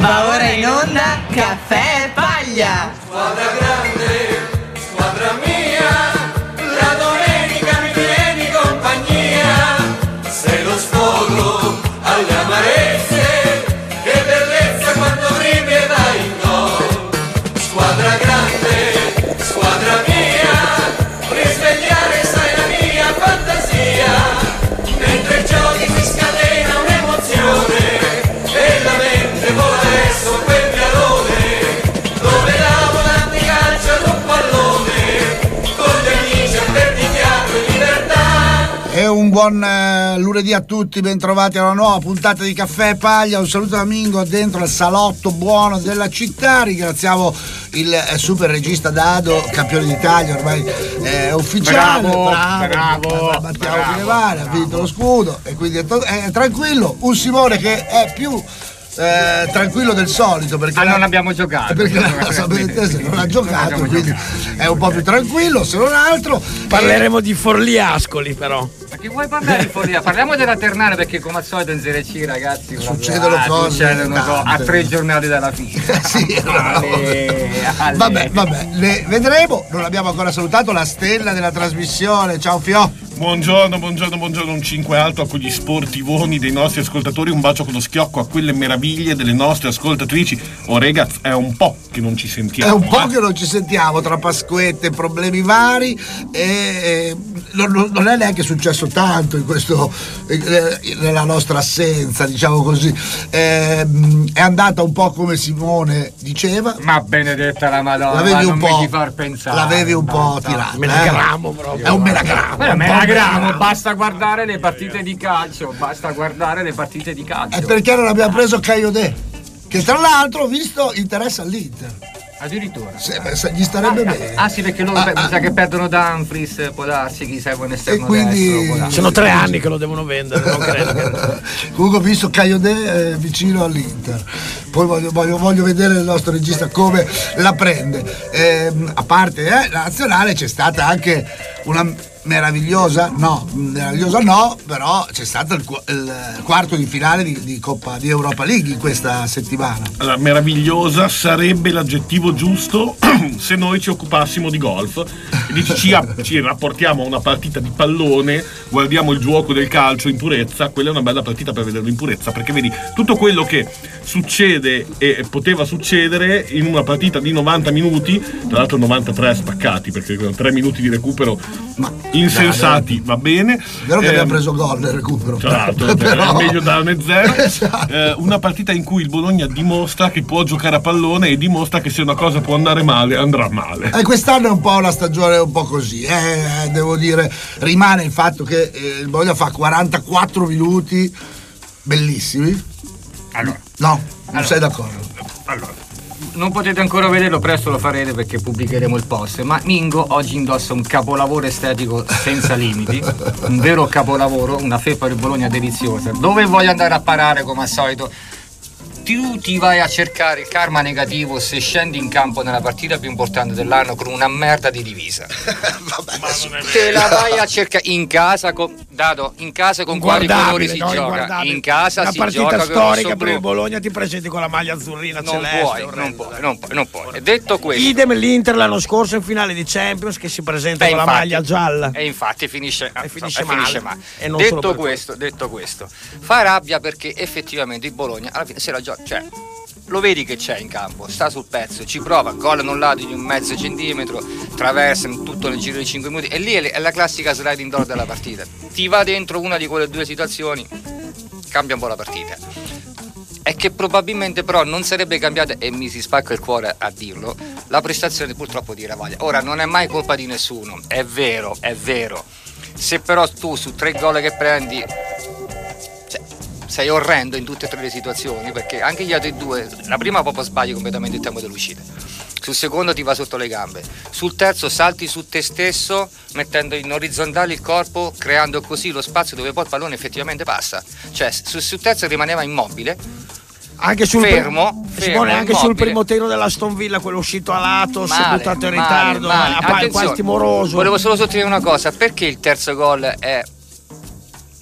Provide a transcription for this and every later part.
Va ora in onda Caffè e Paglia. Squadra grande, squadra mia, la domenica mi tieni compagnia. Sei lo sfogo alle amarezze, che bellezza quando primi e vai in gol. Squadra grande, squadra mia, risvegliare sai la mia fantasia. Mentre giochi si scatena un'emozione e la mente vola verso quel piallone dove la volante calcia d'un pallone con gli amici a perdichiato in libertà. E un buon lunedì a tutti, bentrovati alla nuova puntata di Caffè e Paglia. Un saluto da Mingo dentro al salotto buono della città. Ringraziamo il super regista Dado, campione d'Italia, ormai è ufficiale. Bravo. Battiamo Pinevale, ha vinto lo scudo e quindi è tranquillo. Un Simone che è più tranquillo del solito perché non abbiamo giocato, perché la Sapienza non ha giocato, quindi è un po' più tranquillo, se non altro. Parleremo di Forliascoli, però. Ma che vuoi parlare di Forlì? Parliamo della Ternana, perché come al solito in Serie C, ragazzi, succedono cose a 3 giornate dalla fine. Sì, vabbè, le vedremo. Non abbiamo ancora salutato la stella della trasmissione. Ciao Fio. Buongiorno, un 5 alto a quegli sportivoni dei nostri ascoltatori, un bacio con lo schiocco a quelle meraviglie delle nostre ascoltatrici. Oh ragazzi, è un po' che non ci sentiamo. È un po' che non ci sentiamo, tra Pasquette, problemi vari, e non è neanche successo tanto in questo, nella nostra assenza, diciamo così. È andata un po' come Simone diceva. Ma benedetta la Madonna, l'avevi non un po', mi ci far pensare. L'avevi un po' tirato. Melagramo proprio. È un melagramo. Basta guardare le partite di calcio. È perché non abbiamo preso Caiodè, che tra l'altro ho visto interessa all'Inter. Addirittura gli starebbe bene. Ah sì, perché loro mi sa che perdono Dumfries, può darsi, chi serve un esterno e quindi destro, sono 3 anni che lo devono vendere, non credo. Comunque ho visto Caiodè vicino all'Inter. Poi voglio vedere il nostro regista come la prende. A parte la nazionale, c'è stata anche una meravigliosa no, però c'è stato il quarto di finale di Coppa di Europa League in questa settimana. Allora, meravigliosa sarebbe l'aggettivo giusto se noi ci occupassimo di golf e ci rapportiamo a una partita di pallone, guardiamo il gioco del calcio in purezza. Quella è una bella partita per vederlo in purezza, perché vedi tutto quello che succede e poteva succedere in una partita di 90 minuti, tra l'altro 93 spaccati, perché 3 minuti di recupero insensati, va bene. Vero che abbiamo preso gol nel recupero. Tra l'altro, però è meglio darne 0. Esatto. Una partita in cui il Bologna dimostra che può giocare a pallone e dimostra che se una cosa può andare male, andrà male. Quest'anno è un po' una stagione un po' così, devo dire. Rimane il fatto che il Bologna fa 44 minuti bellissimi. Non sei d'accordo? Allora, non potete ancora vederlo, presto lo farete perché pubblicheremo il post, ma Mingo oggi indossa un capolavoro estetico senza limiti, un vero capolavoro, una felpa del Bologna deliziosa. Dove voglio andare a parare come al solito? Tu ti vai a cercare il karma negativo se scendi in campo nella partita più importante dell'anno con una merda di divisa. Te la vai a cercare in casa con quali colori si gioca. In casa si gioca una partita storica per il blu. Bologna, ti presenti con la maglia azzurrina Non puoi. E detto questo, idem l'Inter l'anno scorso in finale di Champions che si presenta con la maglia gialla e infatti finisce male. E non detto questo, fa rabbia perché effettivamente il Bologna alla fine se la gioca, cioè lo vedi che c'è in campo, sta sul pezzo, ci prova, gol annullato di un mezzo centimetro, traversa tutto nel giro di 5 minuti e lì è la classica sliding door della partita. Ti va dentro una di quelle due situazioni, cambia un po' la partita. È che probabilmente però non sarebbe cambiata, e mi si spacca il cuore a dirlo, la prestazione purtroppo di Ravaglia. Ora non è mai colpa di nessuno, è vero. Se però tu su 3 gol che prendi sei orrendo in tutte e 3 le situazioni, perché anche gli altri 2, la prima proprio sbagli completamente il tempo dell'uscita, sul secondo ti va sotto le gambe, sul terzo salti su te stesso mettendo in orizzontale il corpo, creando così lo spazio dove poi il pallone effettivamente passa, cioè sul terzo rimaneva immobile, anche sul fermo anche sul primo tiro dell'Aston Villa, quello uscito a lato, si è buttato in ritardo, quasi timoroso. Volevo solo sottolineare una cosa: perché il terzo gol è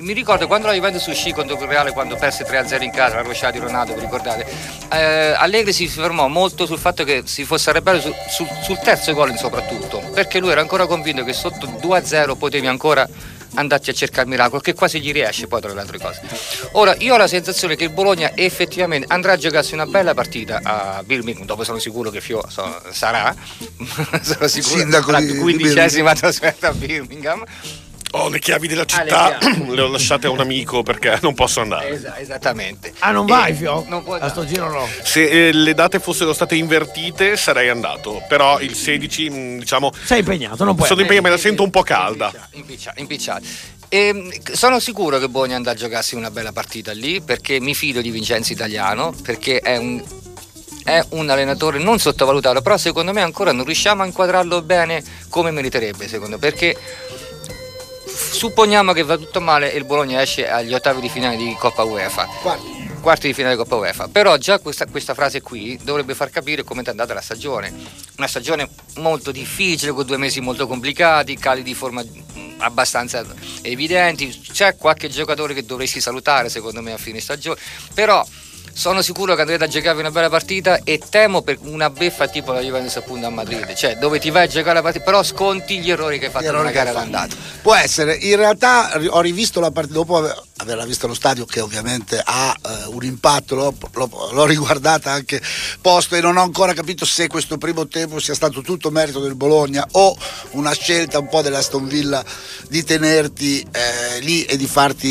mi ricordo quando la Juventus uscì contro il Reale, quando perse 3-0 in casa, la rovesciata di Ronaldo, vi ricordate? Allegri si fermò molto sul fatto che si fosse arrabbiato sul terzo gol soprattutto, perché lui era ancora convinto che sotto 2-0 potevi ancora andarti a cercare il miracolo, che quasi gli riesce poi tra le altre cose. Ora io ho la sensazione che il Bologna effettivamente andrà a giocarsi una bella partita a Birmingham, dopo sono sicuro che sarà sono sicuro la 15ª trasferta a Birmingham. Ho le chiavi della città, le ho lasciate a un amico perché non posso andare. Esattamente. Non vai, Fio? Non puoi a sto giro no. Se le date fossero state invertite sarei andato, però il 16 diciamo... Sei impegnato, non puoi. Sono impegnato, me la sento un po' calda. Impicciato. Sono sicuro che Bologna andrà a giocarsi una bella partita lì, perché mi fido di Vincenzo Italiano, perché è un allenatore non sottovalutato, però secondo me ancora non riusciamo a inquadrarlo bene come meriterebbe, secondo me, perché supponiamo che va tutto male e il Bologna esce agli ottavi di finale di Coppa UEFA, quarti di finale di Coppa UEFA, però già questa frase qui dovrebbe far capire come è andata la stagione, una stagione molto difficile con 2 mesi molto complicati, cali di forma abbastanza evidenti, c'è qualche giocatore che dovresti salutare secondo me a fine stagione, però sono sicuro che andrete a giocare una bella partita e temo per una beffa tipo la Juventus appunto a Madrid, cioè dove ti vai a giocare la partita però sconti gli errori che hai fatto nella gara d'andata. Può essere, in realtà ho rivisto la partita dopo averla vista allo stadio, che ovviamente ha un impatto, l'ho riguardata anche posto e non ho ancora capito se questo primo tempo sia stato tutto merito del Bologna o una scelta un po' dell'Aston Villa di tenerti lì e di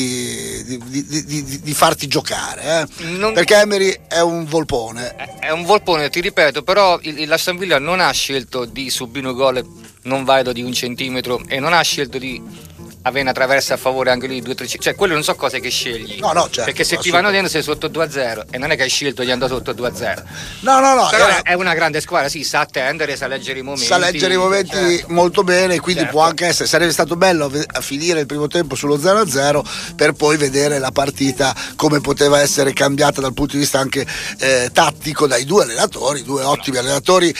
farti giocare, perché Emery è un volpone. È un volpone, ti ripeto, però l'Aston Villa non ha scelto di subire un gol non valido di 1 centimetro e non ha scelto di avere una traversa a favore anche lì 2-3, cioè quello non so cose che scegli, no, certo, perché se ti vanno dentro sei sotto 2-0 e non è che hai scelto di andare sotto 2-0. No, però è una grande squadra, sì, sa attendere, sa leggere i momenti, certo, molto bene, quindi certo. Può anche essere, sarebbe stato bello a finire il primo tempo sullo 0-0 per poi vedere la partita come poteva essere cambiata dal punto di vista anche tattico dai due ottimi allenatori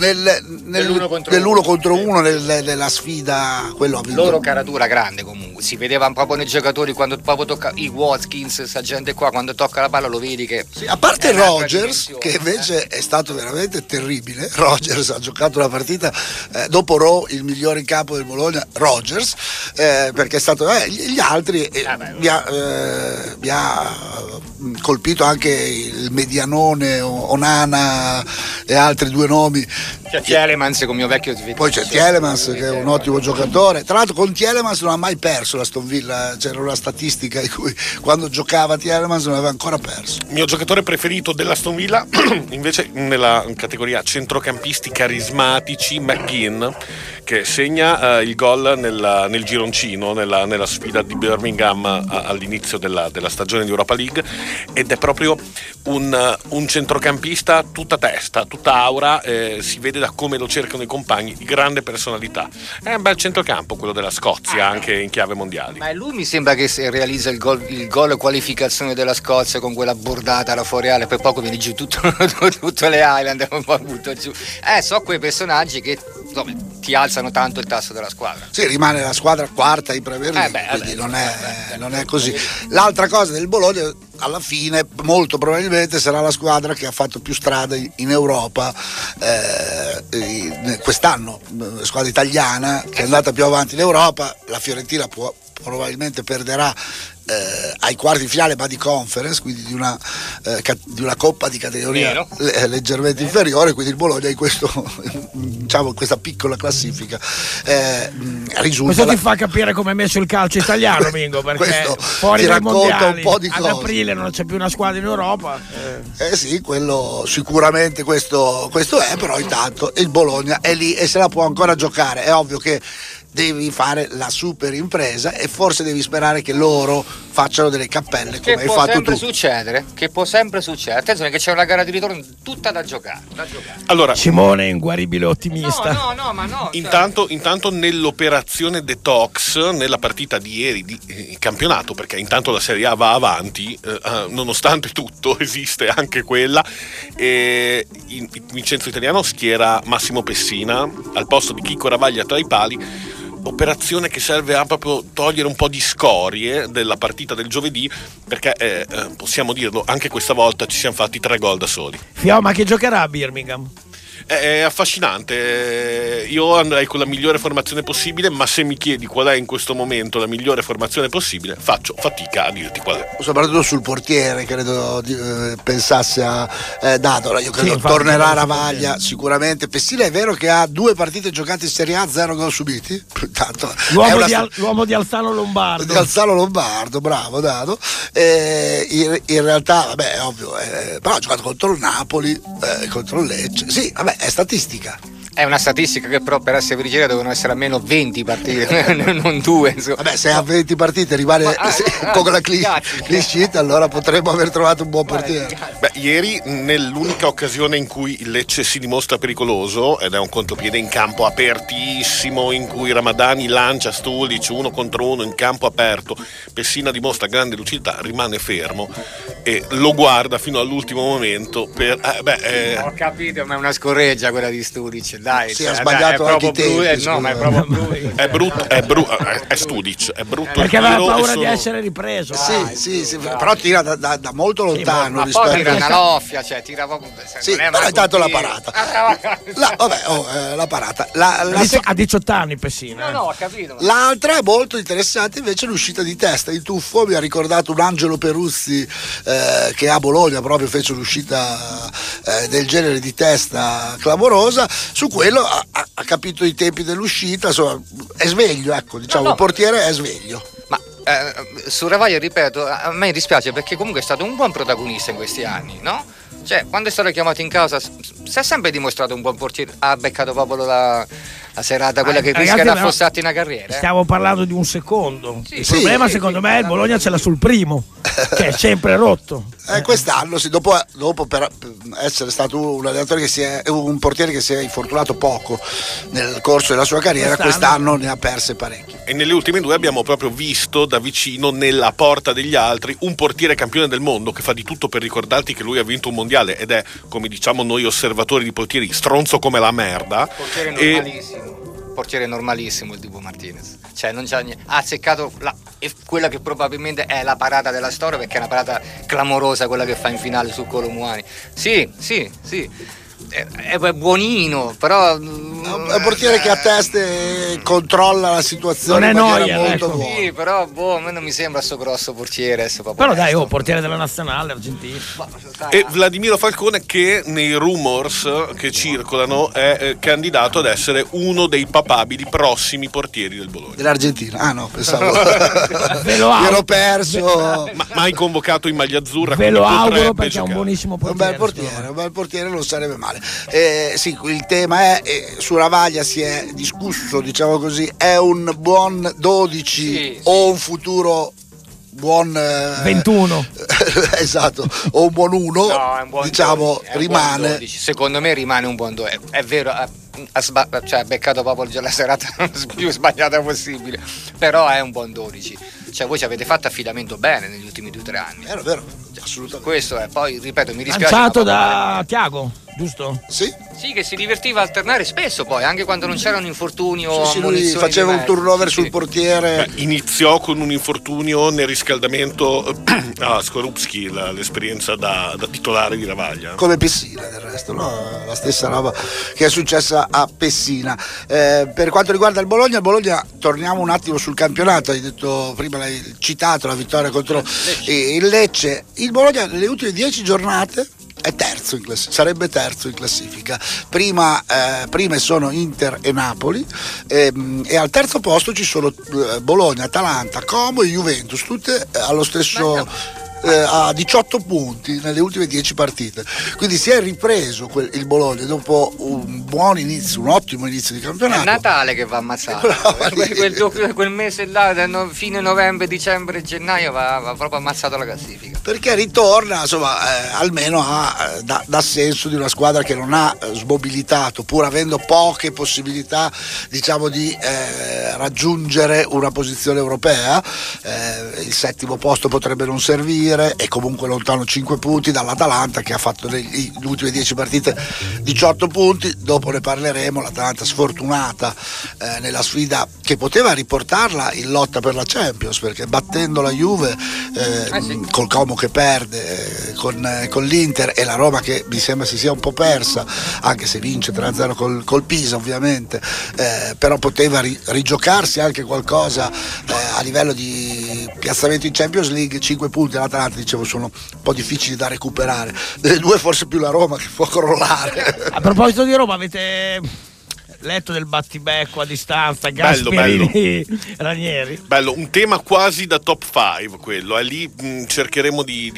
nell'uno contro uno nella sfida, quello ha vinto. Loro caratura grande comunque, si vedeva proprio nei giocatori quando proprio tocca i Watkins, sta gente qua, quando tocca la palla lo vedi che sì, a parte Rodgers che invece è stato veramente terribile. Rodgers ha giocato una partita dopo Rowe, il migliore in campo del Bologna, Rodgers, perché è stato gli altri mi ha colpito anche il medianone Onana e altri 2 nomi. C'è Tielemans con mio vecchio poi c'è Tielemans che è un ottimo giocatore, tra l'altro con Tielemans non ha mai perso l'Aston Villa, c'era una statistica in cui quando giocava Tielemans non aveva ancora perso. Il mio giocatore preferito dell'Aston Villa invece nella categoria centrocampisti carismatici, McGinn, che segna il gol nel gironcino nella sfida di Birmingham all'inizio della stagione di Europa League, ed è proprio un centrocampista tutta testa, tutta aura, si vede da come lo cercano i compagni, di grande personalità. È un bel centrocampo quello della Scozia, anche in chiave mondiale. Ma lui mi sembra che se realizza il gol qualificazione della Scozia con quella bordata alla Foreale, poi poco viene giù tutte le Highland, un po' butto giù. So quei personaggi che ti alzano tanto il tasso della squadra. Sì, rimane la squadra quarta in Premier League, quindi non è così. L'altra cosa del Bologna alla fine molto probabilmente sarà la squadra che ha fatto più strada in Europa quest'anno, la squadra italiana che è andata più avanti in Europa. La Fiorentina probabilmente perderà ai quarti finale ma di conference, quindi di una coppa di categoria leggermente inferiore, quindi il Bologna in questo diciamo in questa piccola classifica risulta. Questo ti fa capire come è messo il calcio italiano, Mingo, perché fuori dai mondiali un po' di cose. Ad aprile non c'è più una squadra in Europa. Sì, quello sicuramente questo è, però intanto il Bologna è lì e se la può ancora giocare. È ovvio che devi fare la super impresa e forse devi sperare che loro facciano delle cappelle come hai fatto tu. Che può sempre succedere. Attenzione che c'è una gara di ritorno tutta da giocare. Allora, Simone è inguaribile ottimista. No, ma no. Intanto nell'operazione detox, nella partita di ieri di campionato, perché intanto la Serie A va avanti, nonostante tutto esiste anche quella, e Vincenzo Italiano schiera Massimo Pessina al posto di Chicco Ravaglia tra i pali. operazione che serve a proprio togliere un po' di scorie della partita del giovedì, perché possiamo dirlo, anche questa volta ci siamo fatti 3 gol da soli. Fio, ma che giocherà a Birmingham? È affascinante. Io andrei con la migliore formazione possibile, ma se mi chiedi qual è in questo momento la migliore formazione possibile, faccio fatica a dirti qual è. Soprattutto sul portiere, credo pensasse a Dado. Io credo tornerà Ravaglia sicuramente. Pessina è vero che ha 2 partite giocate in Serie A, 0 gol subiti. Tanto, l'uomo di Alzano Lombardo. Di Alzano Lombardo, bravo Dado. In realtà, vabbè, è ovvio, però ha giocato contro il Napoli, contro il Lecce. Sì, vabbè, è statistica. È una statistica che però per essere veritiera devono essere almeno 20 partite, non 2. Insomma. Vabbè, se a 20 partite rimane con la clean sheet, allora potremmo aver trovato un buon portiere. Beh, ieri, nell'unica occasione in cui il Lecce si dimostra pericoloso, ed è un contropiede in campo apertissimo, in cui Ramadani lancia Stulic 1 contro 1 in campo aperto, Pessina dimostra grande lucidità, rimane fermo e lo guarda fino all'ultimo momento Ho capito, ma è una scorreggia quella di Stulic. Dai, ha sbagliato anche i tempi. No, ma è proprio brutto. È Studic, è brutto. Perché aveva paura di essere ripreso. Sì, però tira da molto lontano ma rispetto poi tira una loffia, cioè tira proprio. Sì, però è tanto la parata. La parata. Ha 18 anni Pessina. No, ho capito. L'altra è molto interessante invece l'uscita di testa. Il tuffo mi ha ricordato un Angelo Peruzzi che a Bologna proprio fece un'uscita del genere di testa clamorosa. Su quello ha capito i tempi dell'uscita, insomma è sveglio, ecco, diciamo, il portiere è sveglio. Ma su Ravaglia, ripeto, a me dispiace perché comunque è stato un buon protagonista in questi anni, no? Cioè, quando è stato chiamato in causa si è sempre dimostrato un buon portiere, ha beccato proprio la serata, quella che rischia di affossarti una carriera. Stiamo parlando di un secondo. Sì, il problema secondo me il Bologna ce l'ha sul primo, che è sempre rotto. Quest'anno sì, dopo per essere stato un allenatore un portiere che si è infortunato poco nel corso della sua carriera, quest'anno ne ha perse parecchie. E nelle ultime 2 abbiamo proprio visto da vicino, nella porta degli altri, un portiere campione del mondo che fa di tutto per ricordarti che lui ha vinto un mondiale ed è, come diciamo noi osservatori di portieri, stronzo come la merda. Portiere normalissimo il Dibu Martinez, cioè non c'ha niente. Ha azzeccato quella che probabilmente è la parata della storia, perché è una parata clamorosa quella che fa in finale su Colomuani. Sì, è buonino, però è un portiere che a teste controlla la situazione non è in maniera molto buona. Sì, però a me non mi sembra sto grosso portiere. Però dai, portiere della nazionale argentina. E Vladimiro Falcone, che nei rumors che circolano è candidato ad essere uno dei papabili prossimi portieri del Bologna. Dell'Argentina? Ah no, pensavo mi ero perso. Mai convocato in maglia azzurra. Ve lo auguro perché è un buonissimo portiere. Un bel portiere non sarebbe male. Sì, il tema è su Ravaglia si è discusso, diciamo così, è un buon 12 o un futuro buon 21 esatto, o un buon 1, no, è un buon diciamo 12, rimane buon secondo me rimane un buon 2, è vero, ha beccato proprio la serata più sbagliata possibile, però è un buon 12, cioè voi ci avete fatto affidamento bene negli ultimi 2 o 3 anni, vero, assolutamente. Questo è, poi ripeto, mi dispiace, lanciato da Thiago, giusto? Sì, che si divertiva a alternare spesso, poi anche quando non c'era un infortunio o lui faceva un turnover sul portiere. Iniziò con un infortunio nel riscaldamento a Skorupski, l'esperienza da titolare di Ravaglia, come Pessina del resto, no? La stessa roba che è successa a Pessina. Per quanto riguarda il Bologna, torniamo un attimo sul campionato. Hai detto prima, l'hai citato, la vittoria contro il Lecce. Il Bologna nelle ultime 10 giornate è terzo in classifica, sarebbe terzo in classifica. Prime sono Inter e Napoli, e al terzo posto ci sono Bologna, Atalanta, Como e Juventus, tutte allo stesso a 18 punti nelle ultime 10 partite, quindi si è ripreso il Bologna dopo un buon inizio, un ottimo inizio di campionato. È Natale che va ammazzato, quel mese là, fine novembre, dicembre, gennaio va proprio ammazzato la classifica, perché ritorna, insomma, almeno dà senso di una squadra che non ha smobilitato, pur avendo poche possibilità, diciamo, di raggiungere una posizione europea. Il 7° posto potrebbe non servire, salire, e comunque lontano 5 punti dall'Atalanta, che ha fatto nelle ultime 10 partite 18 punti. Dopo ne parleremo. L'Atalanta sfortunata nella sfida che poteva riportarla in lotta per la Champions, perché battendo la Juve col Como che perde, con l'Inter, e la Roma che mi sembra si sia un po' persa, anche se vince 3-0 col Pisa ovviamente, però poteva rigiocarsi anche qualcosa a livello di piazzamento in Champions League. 5 punti all'Atalanta, dicevo, sono un po' difficili da recuperare. Delle due forse più la Roma, che può crollare. A proposito di Roma, avete letto del battibecco a distanza Gasperini Ranieri? Bello, un tema quasi da top 5 quello, lì cercheremo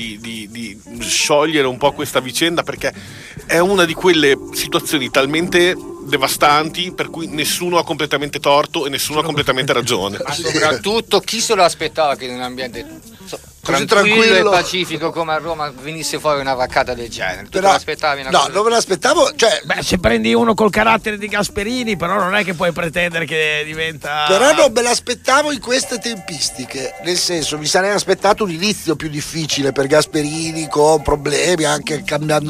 di sciogliere un po' questa vicenda, perché è una di quelle situazioni talmente devastanti per cui nessuno ha completamente torto e nessuno ha completamente ragione. Ma soprattutto chi se lo aspettava che in un ambiente tranquillo e pacifico come a Roma venisse fuori una vaccata del genere? Tu te l'aspettavi una cosa? Non me l'aspettavo, cioè... Beh, se prendi uno col carattere di Gasperini, però non è che puoi pretendere che diventa... Però non me l'aspettavo in queste tempistiche, nel senso, mi sarei aspettato un inizio più difficile per Gasperini, con problemi, anche cambiando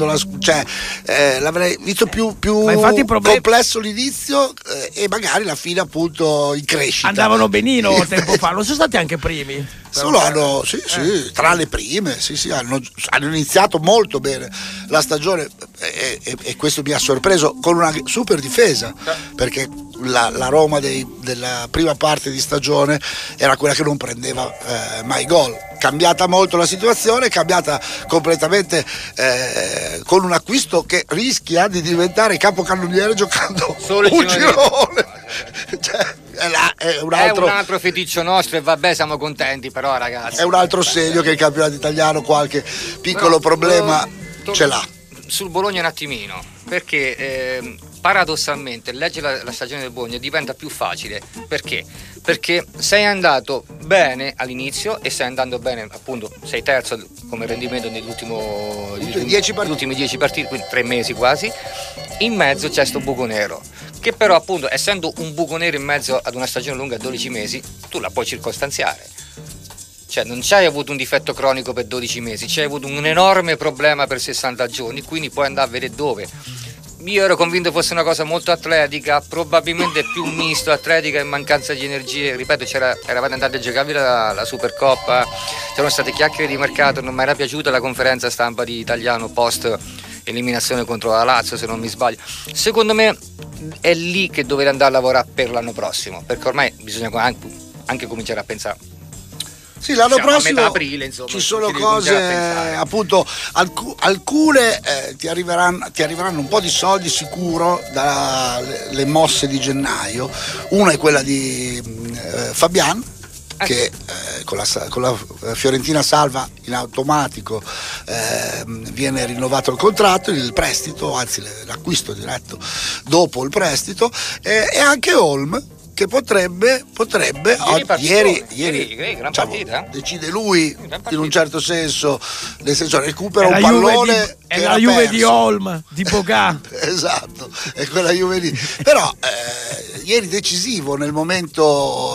l'avrei visto più ma infatti complesso l'inizio, e magari la fine appunto in crescita. Andavano benino tempo fa, non sono stati anche primi? Solo hanno, sì, tra le prime, hanno iniziato molto bene la stagione, e questo mi ha sorpreso, con una super difesa, perché la Roma della prima parte di stagione era quella che non prendeva mai gol. Cambiata molto la situazione, cambiata completamente con un acquisto che rischia di diventare capocannoniere giocando solo un girone. Cioè, è un altro feticcio nostro, e vabbè, siamo contenti, però ragazzi, è un altro segno che il campionato italiano qualche piccolo problema ce l'ha. Sul Bologna un attimino, perché paradossalmente leggere la stagione del Bologna diventa più facile. Perché? Perché sei andato bene all'inizio, e stai andando bene, appunto, sei terzo come rendimento negli ultimi 10 partite, quindi 3 mesi quasi. In mezzo c'è sto buco nero, che però appunto, essendo un buco nero in mezzo ad una stagione lunga 12 mesi, tu la puoi circostanziare. Cioè non c'hai avuto un difetto cronico per 12 mesi, c'hai avuto un enorme problema per 60 giorni, quindi puoi andare a vedere dove. Io ero convinto fosse una cosa molto atletica, probabilmente più misto atletica e mancanza di energie. Ripeto, eravate andati a giocare la Supercoppa, c'erano state chiacchiere di mercato, non mi era piaciuta la conferenza stampa di Italiano post eliminazione contro la Lazio, se non mi sbaglio. Secondo me è lì che dovete andare a lavorare per l'anno prossimo, perché ormai bisogna anche cominciare a pensare. Sì, l'anno prossimo a metà aprile, insomma, ci sono cose, appunto, alcune ti arriveranno un po' di soldi sicuro dalle mosse di gennaio. Una è quella di Fabian, che con la Fiorentina salva in automatico, viene rinnovato il contratto, il prestito, anzi l'acquisto diretto dopo il prestito, e anche Holm, che potrebbe ieri gran partita. Decide lui in un certo senso, nel senso recupera un pallone è la Juve di Holm, di Bogà. Esatto, è quella Juve lì. Però ieri decisivo nel momento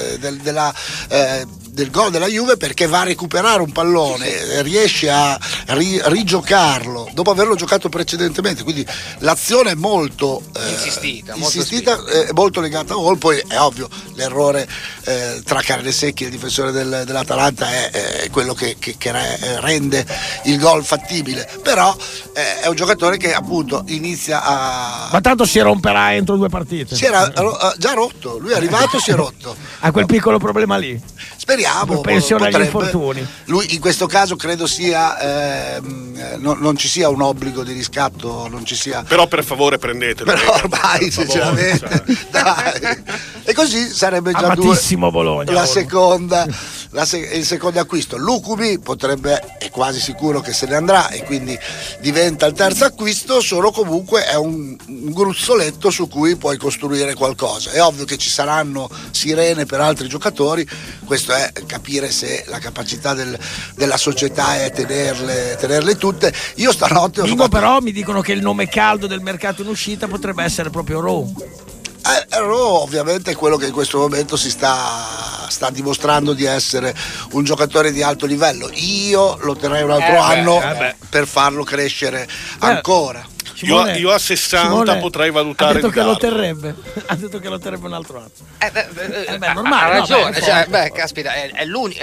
del gol della Juve, perché va a recuperare un pallone, riesce a rigiocarlo dopo averlo giocato precedentemente, quindi l'azione è molto insistita, molto legata a gol. Poi è ovvio, l'errore tra Carnesecchi e il difensore dell'Atalanta è quello che rende il gol fattibile, però è un giocatore che appunto inizia a... Ma tanto si romperà entro 2 partite. Si era già rotto, lui è arrivato, si è rotto. Ha quel piccolo problema lì. Speriamo. Pensione agli infortuni. Lui in questo caso credo sia non ci sia un obbligo di riscatto, non ci sia. Però per favore prendetelo. Però ormai sinceramente, dai. E così sarebbe già amatissimo Bologna. Il secondo acquisto. Lucumi è quasi sicuro che se ne andrà, e quindi diventa il terzo acquisto. Solo comunque è un gruzzoletto su cui puoi costruire qualcosa. È ovvio che ci saranno sirene per altri giocatori, questo è capire se la capacità della società è tenerle tutte. Io stanotte però mi dicono che il nome caldo del mercato in uscita potrebbe essere proprio Rome. ovviamente è quello che in questo momento si sta dimostrando di essere un giocatore di alto livello. Io lo terrei un altro anno per farlo crescere ancora. Simone, io a 60 Simone potrei valutare. Ha detto che lo terrebbe. Ha detto che lo terrebbe un altro anno. Normale. Ha ragione. Caspita, è l'unico.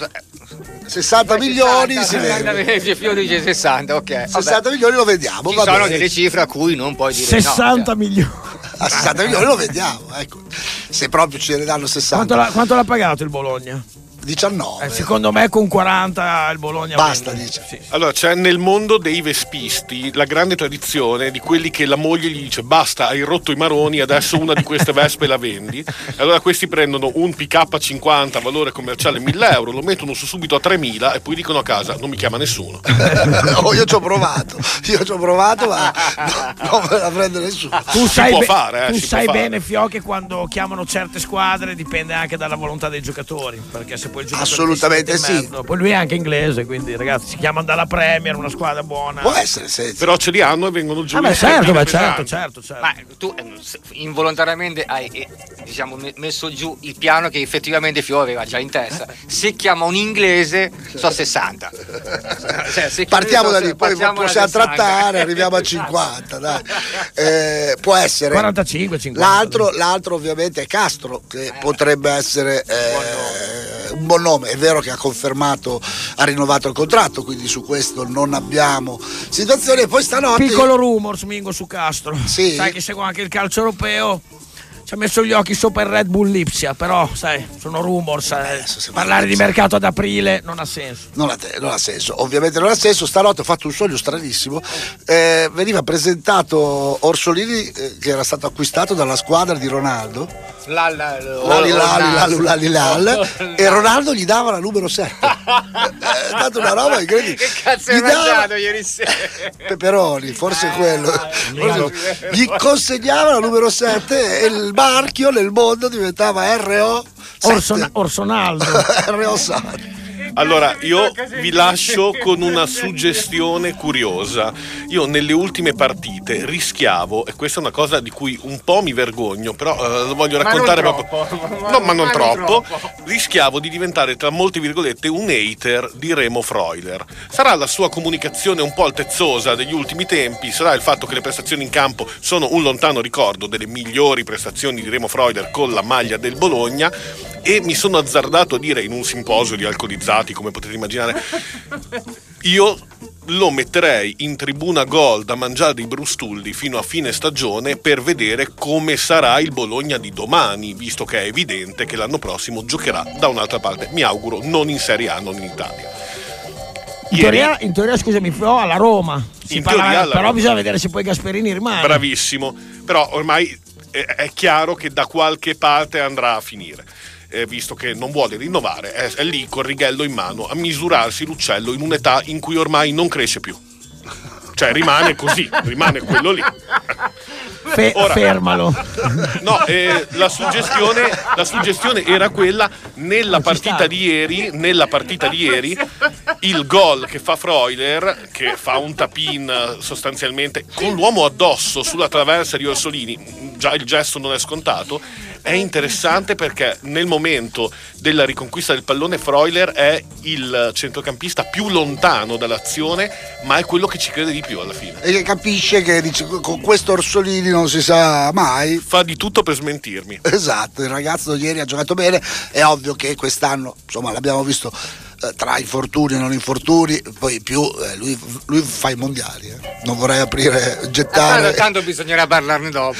60 milioni si vende. Io dice 60, ok. 60 milioni lo vendiamo. Ci sono delle cifre a cui non puoi dire 60 milioni. A 60 milioni lo vendiamo, ecco. Se proprio ce ne danno 60. Quanto l'ha pagato il Bologna? 19. Secondo me con 40 il Bologna basta, dice. Sì. Allora, c'è nel mondo dei vespisti la grande tradizione di quelli che la moglie gli dice basta, hai rotto i maroni, adesso una di queste vespe la vendi. Allora questi prendono un PK 50 valore commerciale 1.000 euro, lo mettono su subito a 3.000 e poi dicono a casa non mi chiama nessuno. Io ci ho provato ma non me la prende nessuno. Tu sai sai bene, Fio, che quando chiamano certe squadre dipende anche dalla volontà dei giocatori, perché se poi assolutamente sì. Poi lui è anche inglese, quindi ragazzi si chiamano dalla Premier, una squadra buona. Può essere, però ce li hanno e vengono giù. Certo. Ma tu involontariamente hai messo giù il piano che effettivamente Fio aveva già in testa. Se chiama un inglese so 60. Partiamo da lì, poi possiamo trattare, arriviamo a 50, dai. Può essere 45, 50. L'altro ovviamente è Castro, che potrebbe essere un buon nome. È vero che ha rinnovato il contratto, quindi su questo non abbiamo situazioni. E poi stanotte piccolo rumors Mingo su Castro. Sì. Sai che seguo anche il calcio europeo. Ci ha messo gli occhi sopra il Red Bull Lipsia, però sai, sono rumors. Parlare di mercato ad aprile non ha senso. Non ha senso, ovviamente non ha senso. Stanotte ho fatto un sogno stranissimo. Veniva presentato Orsolini, che era stato acquistato dalla squadra di Ronaldo. E Ronaldo gli dava la numero 7. È stata una roba incredibile. Che cazzo hai mangiato ieri sera? Peperoni, forse quello. Gli consegnava la numero 7 e il marchio nel mondo diventava RO Orsonaldo. RO Sani. Allora, io vi lascio con una suggestione curiosa. Io nelle ultime partite rischiavo, e questa è una cosa di cui un po' mi vergogno, però lo voglio raccontare non troppo. Rischiavo di diventare, tra molte virgolette, un hater di Remo Freuler. Sarà la sua comunicazione un po' altezzosa degli ultimi tempi, sarà il fatto che le prestazioni in campo sono un lontano ricordo delle migliori prestazioni di Remo Freuler con la maglia del Bologna, e mi sono azzardato a dire in un simposio di alcolizzati, come potete immaginare, io lo metterei in tribuna gol da mangiare dei brustulli fino a fine stagione per vedere come sarà il Bologna di domani, visto che è evidente che l'anno prossimo giocherà da un'altra parte, mi auguro non in Serie A, non in Italia. In teoria scusami, alla Roma però bisogna vedere se poi Gasperini rimane. Bravissimo, però ormai è chiaro che da qualche parte andrà a finire. Visto che non vuole rinnovare, è lì col righello in mano a misurarsi l'uccello in un'età in cui ormai non cresce più, cioè rimane così, rimane quello lì. Fermalo. No, la suggestione era quella nella partita di ieri, il gol che fa Freuler, che fa un tap-in sostanzialmente con l'uomo addosso sulla traversa di Orsolini, già il gesto non è scontato. È interessante perché nel momento della riconquista del pallone Freuler è il centrocampista più lontano dall'azione, ma è quello che ci crede di più alla fine. E che capisce che dice, con questo Orsolini non si sa mai. Fa di tutto per smentirmi. Esatto, il ragazzo ieri ha giocato bene. È ovvio che quest'anno, insomma, l'abbiamo visto tra infortuni e non infortuni, poi più lui fa i mondiali. Non vorrei gettare. Tanto bisognerà parlarne dopo.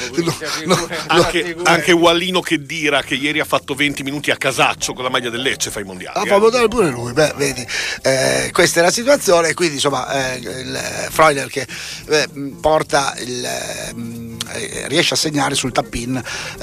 Anche Wallino che dira che ieri ha fatto 20 minuti a casaccio con la maglia del Lecce fa i mondiali. Fa mondiale pure lui, vedi. Questa è la situazione, quindi insomma il Freuler che porta riesce a segnare sul tap-in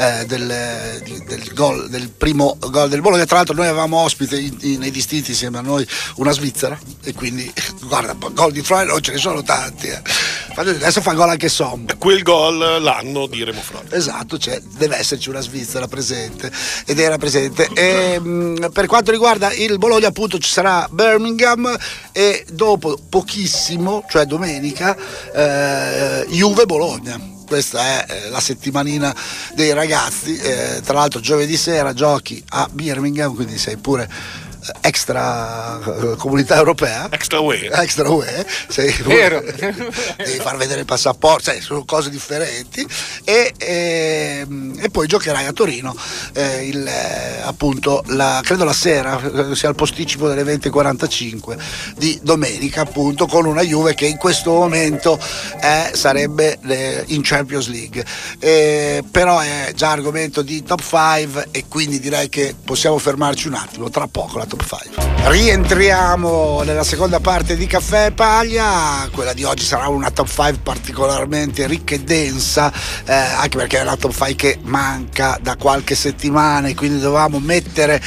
del primo gol del Bologna. Tra l'altro noi avevamo ospite nei distinti insieme a noi una svizzera, e quindi guarda, gol di Freuler non ce ne sono tanti. Adesso fa gol anche Somma. Quel gol l'anno di Remo Freuler. Esatto, deve esserci una svizzera presente, ed era presente. E, per quanto riguarda il Bologna, appunto, ci sarà Birmingham, e dopo pochissimo, cioè domenica, Juve Bologna. questa è la settimanina dei ragazzi, tra l'altro giovedì sera giochi a Birmingham, quindi sei pure extra comunità europea, Extra UE, sei Vero. devi far vedere il passaporto, sono cose differenti, e poi giocherai a Torino appunto credo la sera, sia il posticipo delle 20:45 di domenica, appunto, con una Juve che in questo momento sarebbe in Champions League, però è già argomento di Top 5 e quindi direi che possiamo fermarci un attimo, tra poco la Top 5. Rientriamo nella seconda parte di Caffè e Paglia. Quella di oggi sarà una Top 5 particolarmente ricca e densa, anche perché è una Top 5 che manca da qualche settimana e quindi dovevamo mettere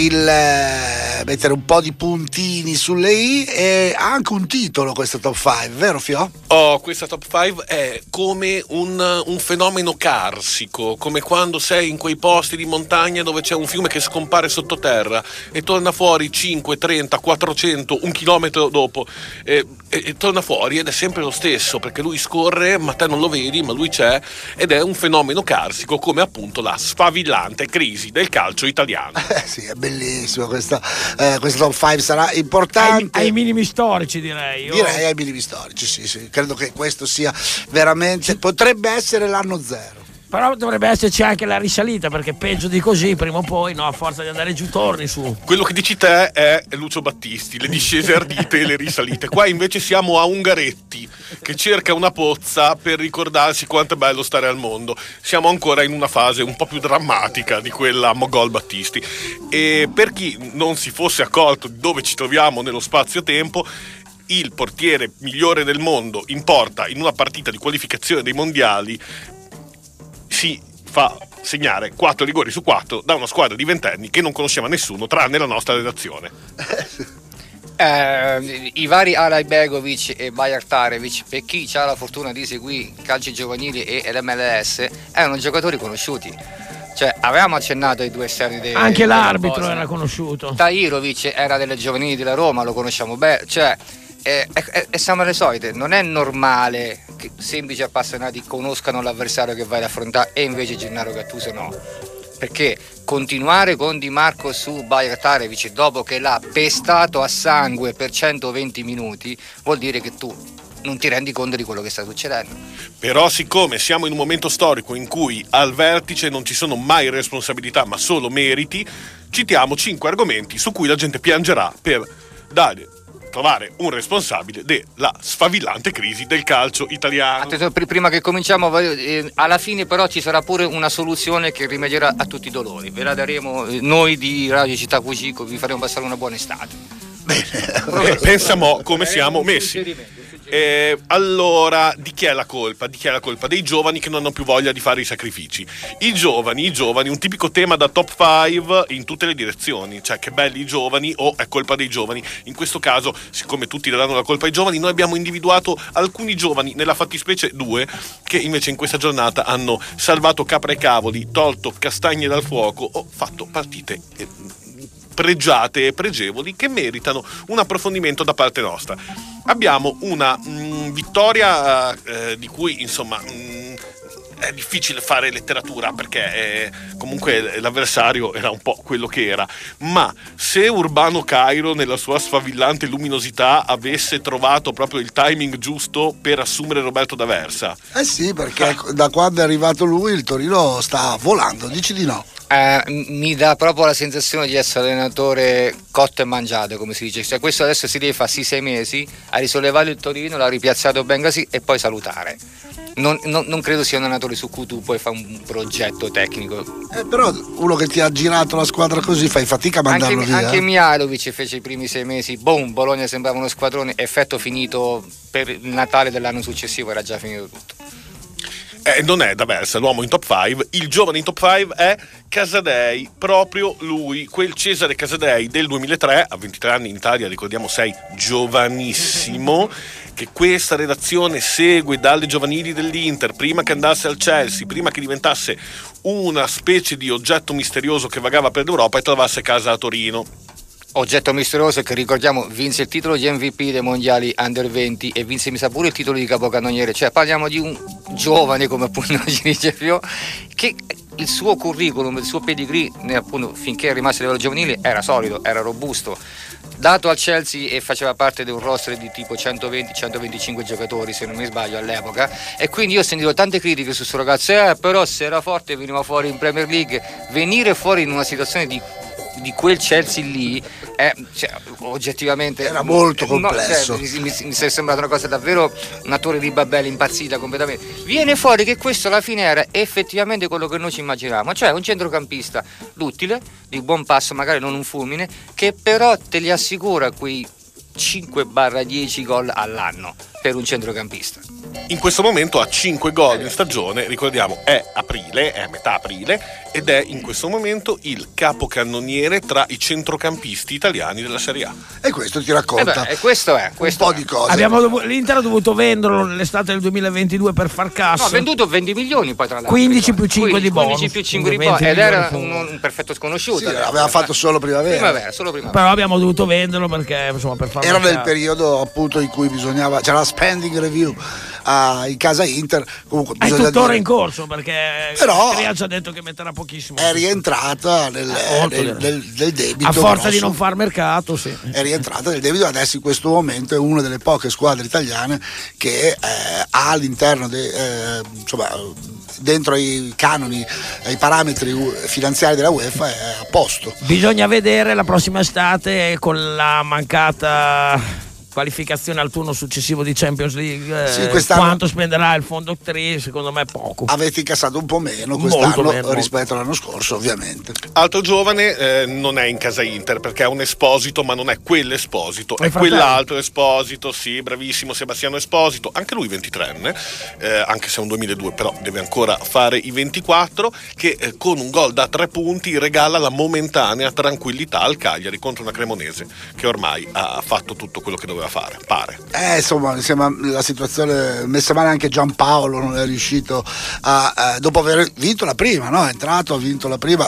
un po' di puntini sulle i, e ha anche un titolo questa Top 5, vero Fio? Questa Top 5 è come un fenomeno carsico, come quando sei in quei posti di montagna dove c'è un fiume che scompare sottoterra e torna fuori 5, 30, 400, un chilometro dopo, e torna fuori ed è sempre lo stesso, perché lui scorre ma te non lo vedi, ma lui c'è, ed è un fenomeno carsico come appunto la sfavillante crisi del calcio italiano. Sì, è bellissimo questa Top 5, sarà importante ai minimi storici, direi ai minimi storici, sì, credo che questo sia veramente, potrebbe essere l'anno zero. Però dovrebbe esserci anche la risalita, perché peggio di così prima o poi, no, a forza di andare giù torni su. Quello che dici te è Lucio Battisti, le discese ardite e le risalite. Qua invece siamo a Ungaretti che cerca una pozza per ricordarsi quanto è bello stare al mondo. Siamo ancora in una fase un po' più drammatica di quella Mogol Battisti, e per chi non si fosse accorto di dove ci troviamo nello spazio-tempo, il portiere migliore del mondo in porta in una partita di qualificazione dei mondiali si fa segnare 4 rigori su 4 da una squadra di ventenni che non conosceva nessuno tranne la nostra redazione. I vari Alaj Begovic e Bajraktarevic, per chi ha la fortuna di seguire calci giovanili e l'MLS, erano giocatori conosciuti. Cioè, avevamo accennato ai due esterni anche l'arbitro era conosciuto. Tahirovic era delle giovanili della Roma, lo conosciamo bene. Cioè, e siamo alle solite. Non è normale che semplici appassionati conoscano l'avversario che vai ad affrontare e invece Gennaro Gattuso no. Perché continuare con Di Marco su Bajraktarevic dopo che l'ha pestato a sangue per 120 minuti vuol dire che tu non ti rendi conto di quello che sta succedendo. Però siccome siamo in un momento storico in cui al vertice non ci sono mai responsabilità ma solo meriti, citiamo 5 argomenti su cui la gente piangerà per trovare un responsabile della sfavillante crisi del calcio italiano. Attenzione, prima che cominciamo, alla fine però ci sarà pure una soluzione che rimedierà a tutti i dolori. Ve la daremo noi di Radio Città Cucico, vi faremo passare una buona estate. Bene. Pensiamo come siamo messi. Allora, di chi è la colpa? Di chi è la colpa? Dei giovani che non hanno più voglia di fare i sacrifici. I giovani, un tipico tema da top 5 in tutte le direzioni. Cioè, che belli i giovani o è colpa dei giovani. In questo caso, siccome tutti daranno la colpa ai giovani, noi abbiamo individuato alcuni giovani, nella fattispecie 2, che invece in questa giornata hanno salvato capra e cavoli, tolto castagne dal fuoco o fatto partite pregiate e pregevoli che meritano un approfondimento da parte nostra. Abbiamo una vittoria di cui insomma è difficile fare letteratura perché comunque l'avversario era un po' quello che era, ma se Urbano Cairo nella sua sfavillante luminosità avesse trovato proprio il timing giusto per assumere Roberto D'Aversa. Sì, perché da quando è arrivato lui il Torino sta volando, dici di no? Mi dà proprio la sensazione di essere allenatore cotto e mangiato, come si dice. Cioè, questo adesso si deve fare 6 mesi, ha risollevato il Torino, l'ha ripiazzato ben così e poi salutare. Non credo sia un allenatore su cui tu puoi fare un progetto tecnico. Però uno che ti ha girato la squadra così fai fatica a mandarlo via. Anche Mihajlovic fece i primi 6 mesi, boom, Bologna sembrava uno squadrone, effetto finito per il Natale dell'anno successivo era già finito tutto. Non è D'Aversa l'uomo in top 5, il giovane in top 5 è Casadei, proprio lui, quel Cesare Casadei del 2003, a 23 anni in Italia, ricordiamo sei giovanissimo, che questa redazione segue dalle giovanili dell'Inter, prima che andasse al Chelsea, prima che diventasse una specie di oggetto misterioso che vagava per l'Europa e trovasse casa a Torino. oggetto misterioso che ricordiamo vinse il titolo di MVP dei mondiali Under 20 e vinse mi sa pure il titolo di capocannoniere, cioè parliamo di un giovane, come appunto ci dicevo, che il suo curriculum, il suo pedigree appunto finché è rimasto a livello giovanile era solido, era robusto, dato al Chelsea e faceva parte di un roster di tipo 120-125 giocatori se non mi sbaglio all'epoca, e quindi io ho sentito tante critiche su questo ragazzo, però se era forte veniva fuori in Premier League, venire fuori in una situazione di quel Chelsea lì cioè, oggettivamente era molto complesso, mi è sembrata una cosa davvero, una torre di Babele impazzita completamente. Viene fuori che questo alla fine era effettivamente quello che noi ci immaginavamo, cioè un centrocampista duttile, di buon passo, magari non un fulmine, che però te li assicura quei 5-10 gol all'anno per un centrocampista. In questo momento ha 5 gol in stagione, ricordiamo è aprile, è metà aprile, ed è in questo momento il capocannoniere tra i centrocampisti italiani della Serie A. E questo ti racconta questo è un po' di cose. L'Inter ha dovuto venderlo nell'estate del 2022 per far cassa. No, ha venduto 20 milioni poi tra l'altro. 15 più 5 di bonus. 15 più 5 di bonus, ed era un perfetto sconosciuto. Sì, aveva fatto solo primavera. Solo primavera. Però abbiamo dovuto venderlo perché insomma per farlo. Era nel periodo appunto in cui bisognava, c'era la spending review in casa Inter, comunque è tuttora in corso perché però Trial ci ha detto che metterà pochissimo. È rientrata nel debito. A forza di non far mercato, sì. È rientrata nel debito, adesso in questo momento è una delle poche squadre italiane che ha all'interno insomma dentro i canoni, i parametri finanziari della UEFA è a posto. Bisogna vedere la prossima estate con la mancata qualificazione al turno successivo di Champions League, quanto spenderà il fondo 3, secondo me poco. Avete incassato un po' meno quest'anno rispetto all'anno scorso, ovviamente. Altro giovane non è in casa Inter perché è un Esposito, ma non è quell'Esposito, è quell'altro Esposito, sì, bravissimo Sebastiano Esposito, anche lui 23enne, anche se è un 2002, però deve ancora fare i 24, che con un gol da 3 punti regala la momentanea tranquillità al Cagliari contro una Cremonese che ormai ha fatto tutto quello che doveva fare, pare. Insomma, mi sembra la situazione messa male, anche Giampaolo non è riuscito dopo aver vinto la prima, no? È entrato, ha vinto la prima,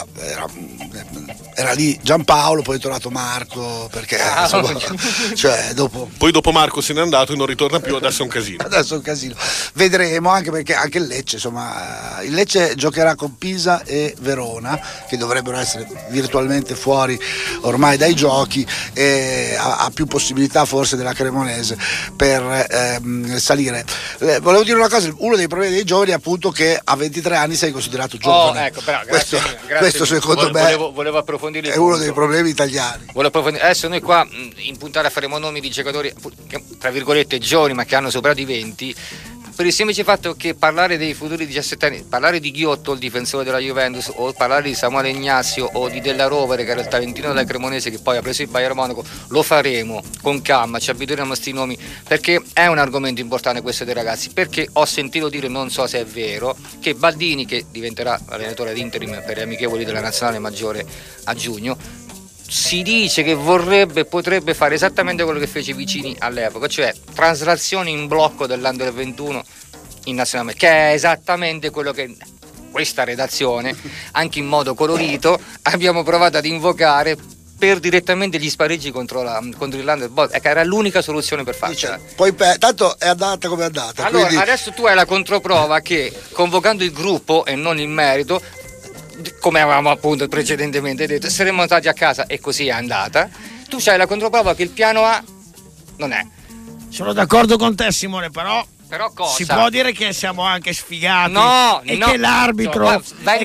era lì Giampaolo, poi è tornato Marco, perché insomma, cioè dopo. Poi dopo Marco se n'è andato e non ritorna più, adesso è un casino. Adesso è un casino. Vedremo, anche perché anche il Lecce, insomma, il Lecce giocherà con Pisa e Verona, che dovrebbero essere virtualmente fuori ormai dai giochi, e ha più possibilità forse della Cremonese per salire. Volevo dire una cosa, uno dei problemi dei giovani è appunto che a 23 anni sei considerato giovane. Ecco, però, grazie, questo secondo me volevo approfondire è uno dei problemi italiani. Adesso noi qua in puntata faremo nomi di giocatori tra virgolette giovani ma che hanno superato i 20, per il semplice fatto che parlare dei futuri 17 anni, parlare di Ghiotto, il difensore della Juventus, o parlare di Samuele Ignazio o di Della Rovere, che era il talentino della Cremonese che poi ha preso il Bayern Monaco, lo faremo con calma, ci abitueremo a questi nomi, perché è un argomento importante questo dei ragazzi, perché ho sentito dire, non so se è vero, che Baldini, che diventerà allenatore ad interim per gli amichevoli della nazionale maggiore a giugno, si dice che potrebbe fare esattamente quello che fece Vicini all'epoca, cioè traslazioni in blocco dell'Under 21 in nazionale, che è esattamente quello che questa redazione, anche in modo colorito, abbiamo provato ad invocare per direttamente gli spareggi contro l'Under, che era l'unica soluzione per farcela. Poi tanto è andata come è andata. Allora quindi adesso tu hai la controprova che convocando il gruppo e non il merito, come avevamo appunto precedentemente detto, saremmo andati a casa e così è andata. Tu c'hai la controprova che il piano A non è. Sono d'accordo con te, Simone, però cosa? Si può dire che siamo anche sfigati? No, che l'arbitro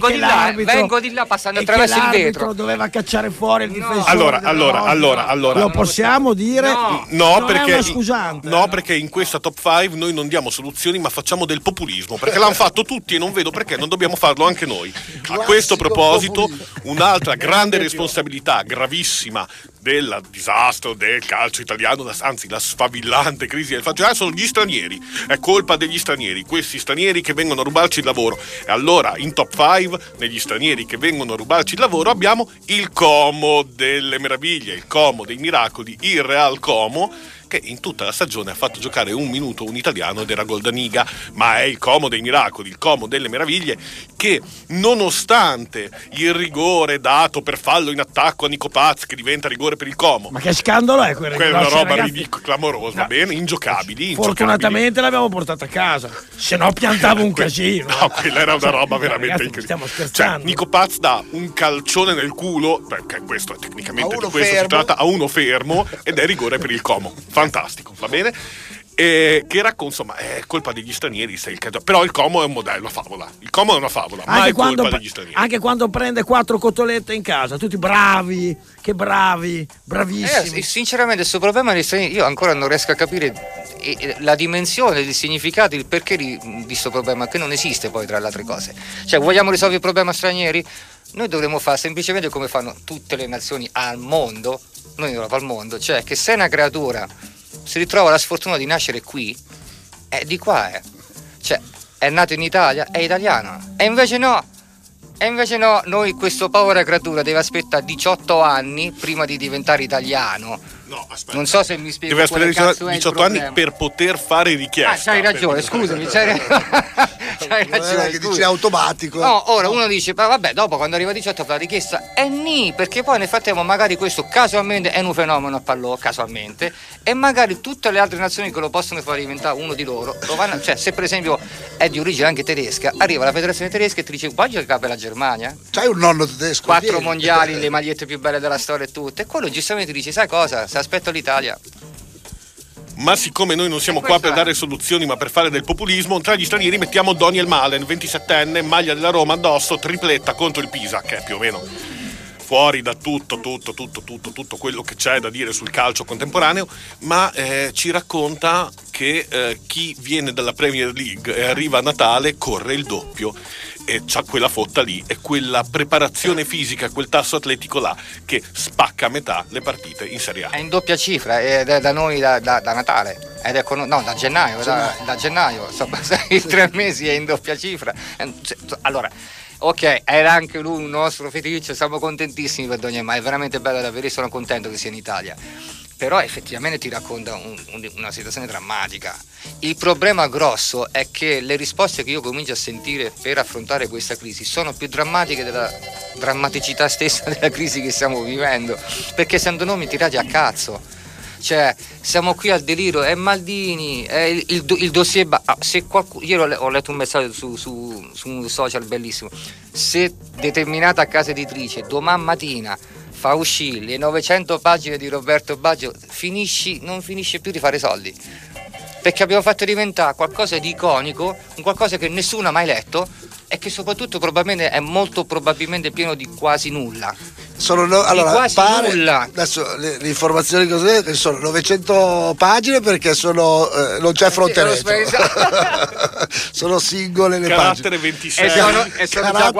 vengo di là passando attraverso il vetro. Doveva cacciare fuori il difensore. Allora. Lo possiamo dire? No, perché è una scusante. No, perché in questa top 5 noi non diamo soluzioni, ma facciamo del populismo, perché l'hanno fatto tutti e non vedo perché non dobbiamo farlo anche noi. A questo proposito, un'altra grande responsabilità gravissima del disastro del calcio italiano, anzi la sfavillante crisi del calcio, sono gli stranieri. È colpa degli stranieri, questi stranieri che vengono a rubarci il lavoro. E allora in top 5 negli stranieri che vengono a rubarci il lavoro abbiamo il Como delle meraviglie, il Como dei miracoli, il Real Como, che in tutta la stagione ha fatto giocare un minuto un italiano ed era Goldaniga, ma è il Como dei miracoli, il Como delle meraviglie, che nonostante il rigore dato per fallo in attacco a Nico Paz, che diventa rigore per il Como, ma che scandalo è quella? Quella roba ridicolo, clamorosa, va bene, ingiocabili. Fortunatamente l'abbiamo portata a casa, se no piantava un casino. No, quella era una roba veramente incredibile. Stiamo scherzando. Cioè, Nico Paz dà un calcione nel culo, perché questo è tecnicamente di questo fermo. si tratta, a uno fermo, ed è rigore per il Como. Fantastico, va bene? Che racconta, insomma, è colpa degli stranieri, però il Como è un modello, una favola. Il Como è una favola, ma è colpa degli stranieri. Anche quando prende 4 cotolette in casa, tutti bravi, che bravi, bravissimi. Sinceramente, questo problema degli stranieri, io ancora non riesco a capire la dimensione, il significato, il perché di questo problema, che non esiste poi tra le altre cose. Cioè, vogliamo risolvere il problema stranieri? Noi dovremmo fare semplicemente come fanno tutte le nazioni al mondo, noi in Europa al mondo, cioè che se una creatura si ritrova la sfortuna di nascere qui, di qua è. Cioè, è nato in Italia, è italiano. E invece no, noi questo povera creatura deve aspettare 18 anni prima di diventare italiano. No, aspetta. Non so se mi spiego. Deve aspettare 18 anni per poter fare richiesta. C'hai ragione, scusami, c'hai ragione. Che dice automatico. No, ora uno dice, ma vabbè, dopo quando arriva a 18 fa la richiesta, perché poi nel frattempo magari questo casualmente è un fenomeno a pallò, casualmente, e magari tutte le altre nazioni che lo possono far diventare uno di loro, cioè se per esempio è di origine anche tedesca, arriva la federazione tedesca e ti dice, guarda che capo la Germania. C'hai un nonno tedesco. 4 mondiali, le magliette più belle della storia e tutte, e quello giustamente dice, sai cosa, se aspetto l'Italia. Ma siccome noi non siamo qua per dare soluzioni ma per fare del populismo, tra gli stranieri mettiamo Daniel Malen, 27enne, maglia della Roma addosso, tripletta contro il Pisa, che è più o meno fuori da tutto quello che c'è da dire sul calcio contemporaneo, ma ci racconta che chi viene dalla Premier League e arriva a Natale corre il doppio e c'ha quella fotta lì e quella preparazione fisica, quel tasso atletico là che spacca a metà le partite in Serie A. È in doppia cifra ed è da noi da Natale, ed è da gennaio, da gennaio, insomma, i 3 mesi è in doppia cifra. Allora, ok, era anche lui un nostro feticcio, siamo contentissimi per Daniel, ma è veramente bello davvero, sono contento che sia in Italia. Però effettivamente ti racconta una situazione drammatica. Il problema grosso è che le risposte che io comincio a sentire per affrontare questa crisi sono più drammatiche della drammaticità stessa della crisi che stiamo vivendo, perché essendo nomi tirati a cazzo. Cioè, siamo qui al delirio, è Maldini, è il dossier. Se qualcuno, io ho letto un messaggio su un social bellissimo. Se determinata casa editrice domani mattina fa uscire le 900 pagine di Roberto Baggio, non finisce più di fare soldi, perché abbiamo fatto diventare qualcosa di iconico, un qualcosa che nessuno ha mai letto e che soprattutto probabilmente è molto probabilmente pieno di quasi nulla. Allora, pare, nulla. Adesso le informazioni che sono 900 pagine perché non c'è fronteretto. Sono singole le carattere pagine. 26 e sono già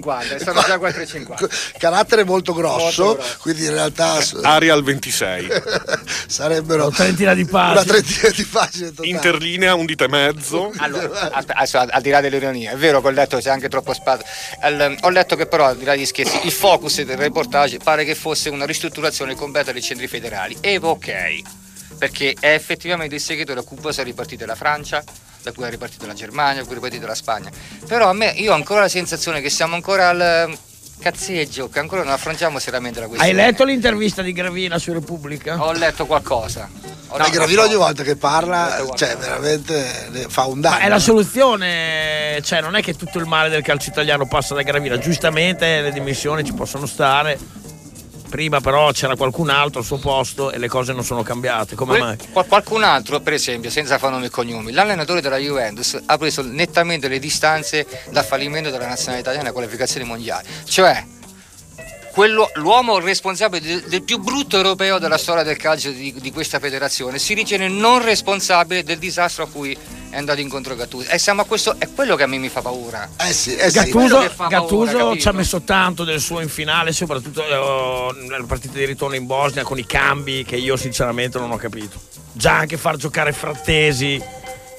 4,50. Carattere molto grosso, quindi in realtà Arial 26 sarebbero una trentina di pagine. Una trentina di pagine totali. Interlinea un dito e mezzo. Allora, al di là dell'ironia, è vero che ho letto c'è anche troppo spazio. Ho letto che però, al di là di scherzi, il focus del reportage pare che fosse una ristrutturazione completa dei centri federali. Ok, perché è effettivamente il segreto da cui poi è ripartita la Francia, da cui è ripartita la Germania, da cui è ripartita la Spagna. Però io ho ancora la sensazione che siamo ancora al cazzeggio, che ancora non affrontiamo seriamente la questione. Hai letto l'intervista di Gravina su Repubblica? Ho letto qualcosa. Gravina ogni volta che parla, cioè veramente fa un danno. Ma è la soluzione, cioè non è che tutto il male del calcio italiano passa da Gravina, giustamente le dimissioni ci possono stare. Prima però c'era qualcun altro al suo posto e le cose non sono cambiate. Come mai? Qualcun altro, per esempio, senza fare nomi e cognomi, l'allenatore della Juventus ha preso nettamente le distanze dal fallimento della nazionale italiana alle qualificazioni mondiali. Cioè, l'uomo responsabile del più brutto europeo della storia del calcio di questa federazione si ritiene non responsabile del disastro a cui è andato incontro Gattuso. E siamo a questo, è quello che a me mi fa paura. Gattuso ci ha messo tanto del suo in finale, soprattutto nella partita di ritorno in Bosnia, con i cambi che io sinceramente non ho capito. Già anche far giocare Frattesi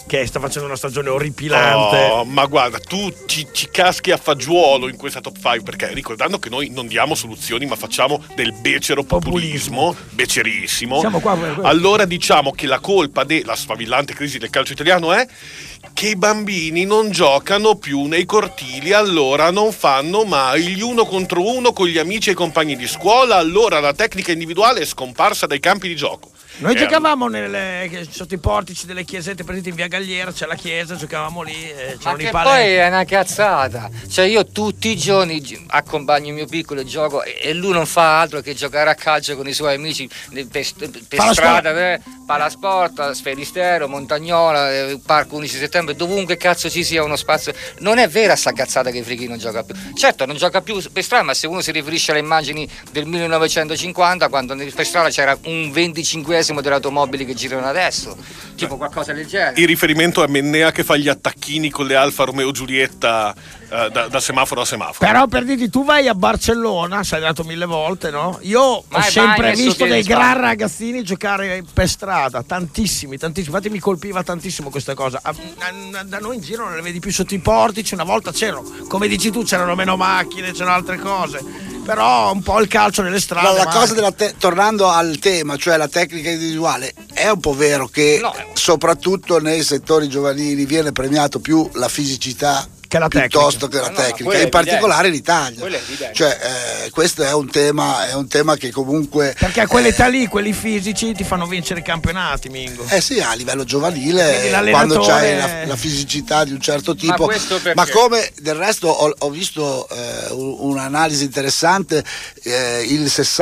che sta facendo una stagione orripilante. Oh, ma guarda, tu ci caschi a fagiolo in questa top 5, perché ricordando che noi non diamo soluzioni ma facciamo del becero populismo, becerissimo. Siamo qua per questo. Allora diciamo che la colpa della sfavillante crisi del calcio italiano è che i bambini non giocano più nei cortili, allora non fanno mai gli 1 contro 1 con gli amici e i compagni di scuola, allora la tecnica individuale è scomparsa dai campi di gioco. Noi giocavamo sotto i portici delle chiesette presenti in via Galliera, c'è la chiesa, giocavamo lì, Ma c'erano i che paletti. poi è una cazzata. Cioè io tutti i giorni accompagno il mio piccolo e gioco e lui non fa altro che giocare a calcio con i suoi amici per strada, Palasport, Sferistero, Montagnola, Parco 11 settembre, dovunque cazzo ci sia uno spazio. Non è vera sta cazzata che Frighi non gioca più. Certo non gioca più per strada, ma se uno si riferisce alle immagini del 1950, quando per strada c'era un 25esimo delle automobili che girano adesso, tipo qualcosa del genere. Il riferimento è Mennea che fa gli attacchini con le Alfa Romeo Giulietta da semaforo a semaforo. Però per dirti, tu vai a Barcellona, sei andato 1000 volte, no? Io ho Mai sempre messo visto piede dei in Spagna. gran ragazzini giocare per strada, tantissimi. Infatti mi colpiva tantissimo questa cosa. Da noi in giro non le vedi più sotto i portici, una volta c'erano, come dici tu, c'erano meno macchine, c'erano altre cose. Però un po' il calcio nelle strade. La cosa tornando al tema, cioè la tecnica individuale, è un po' vero che soprattutto nei settori giovanili viene premiato più la fisicità che la piuttosto che la tecnica, in particolare in Italia. Cioè, questo è un tema che comunque, perché a quell'età lì, quelli fisici ti fanno vincere i campionati, Mingo. Sì, a livello giovanile, quando c'hai la fisicità di un certo tipo. Ma come del resto ho visto un'analisi interessante, il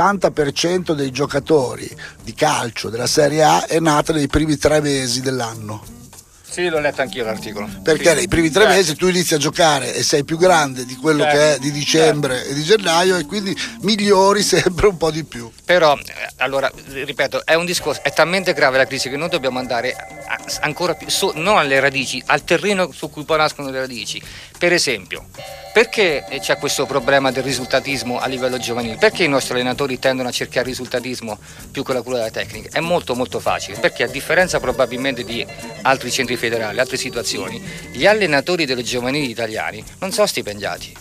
60% dei giocatori di calcio della Serie A è nata nei primi 3 mesi dell'anno. Sì, l'ho letto anch'io l'articolo. Perché nei primi 3 mesi tu inizi a giocare e sei più grande di quello che è di dicembre e di gennaio, e quindi migliori sempre un po' di più. Però, allora, ripeto, è un discorso, è talmente grave la crisi che noi dobbiamo andare ancora più, non alle radici, al terreno su cui poi nascono le radici. Per esempio, perché c'è questo problema del risultatismo a livello giovanile? Perché i nostri allenatori tendono a cercare risultatismo più che la cura della tecnica? È molto molto facile, perché a differenza probabilmente di altri centri federali, altre situazioni, gli allenatori delle giovanili italiani non sono stipendiati.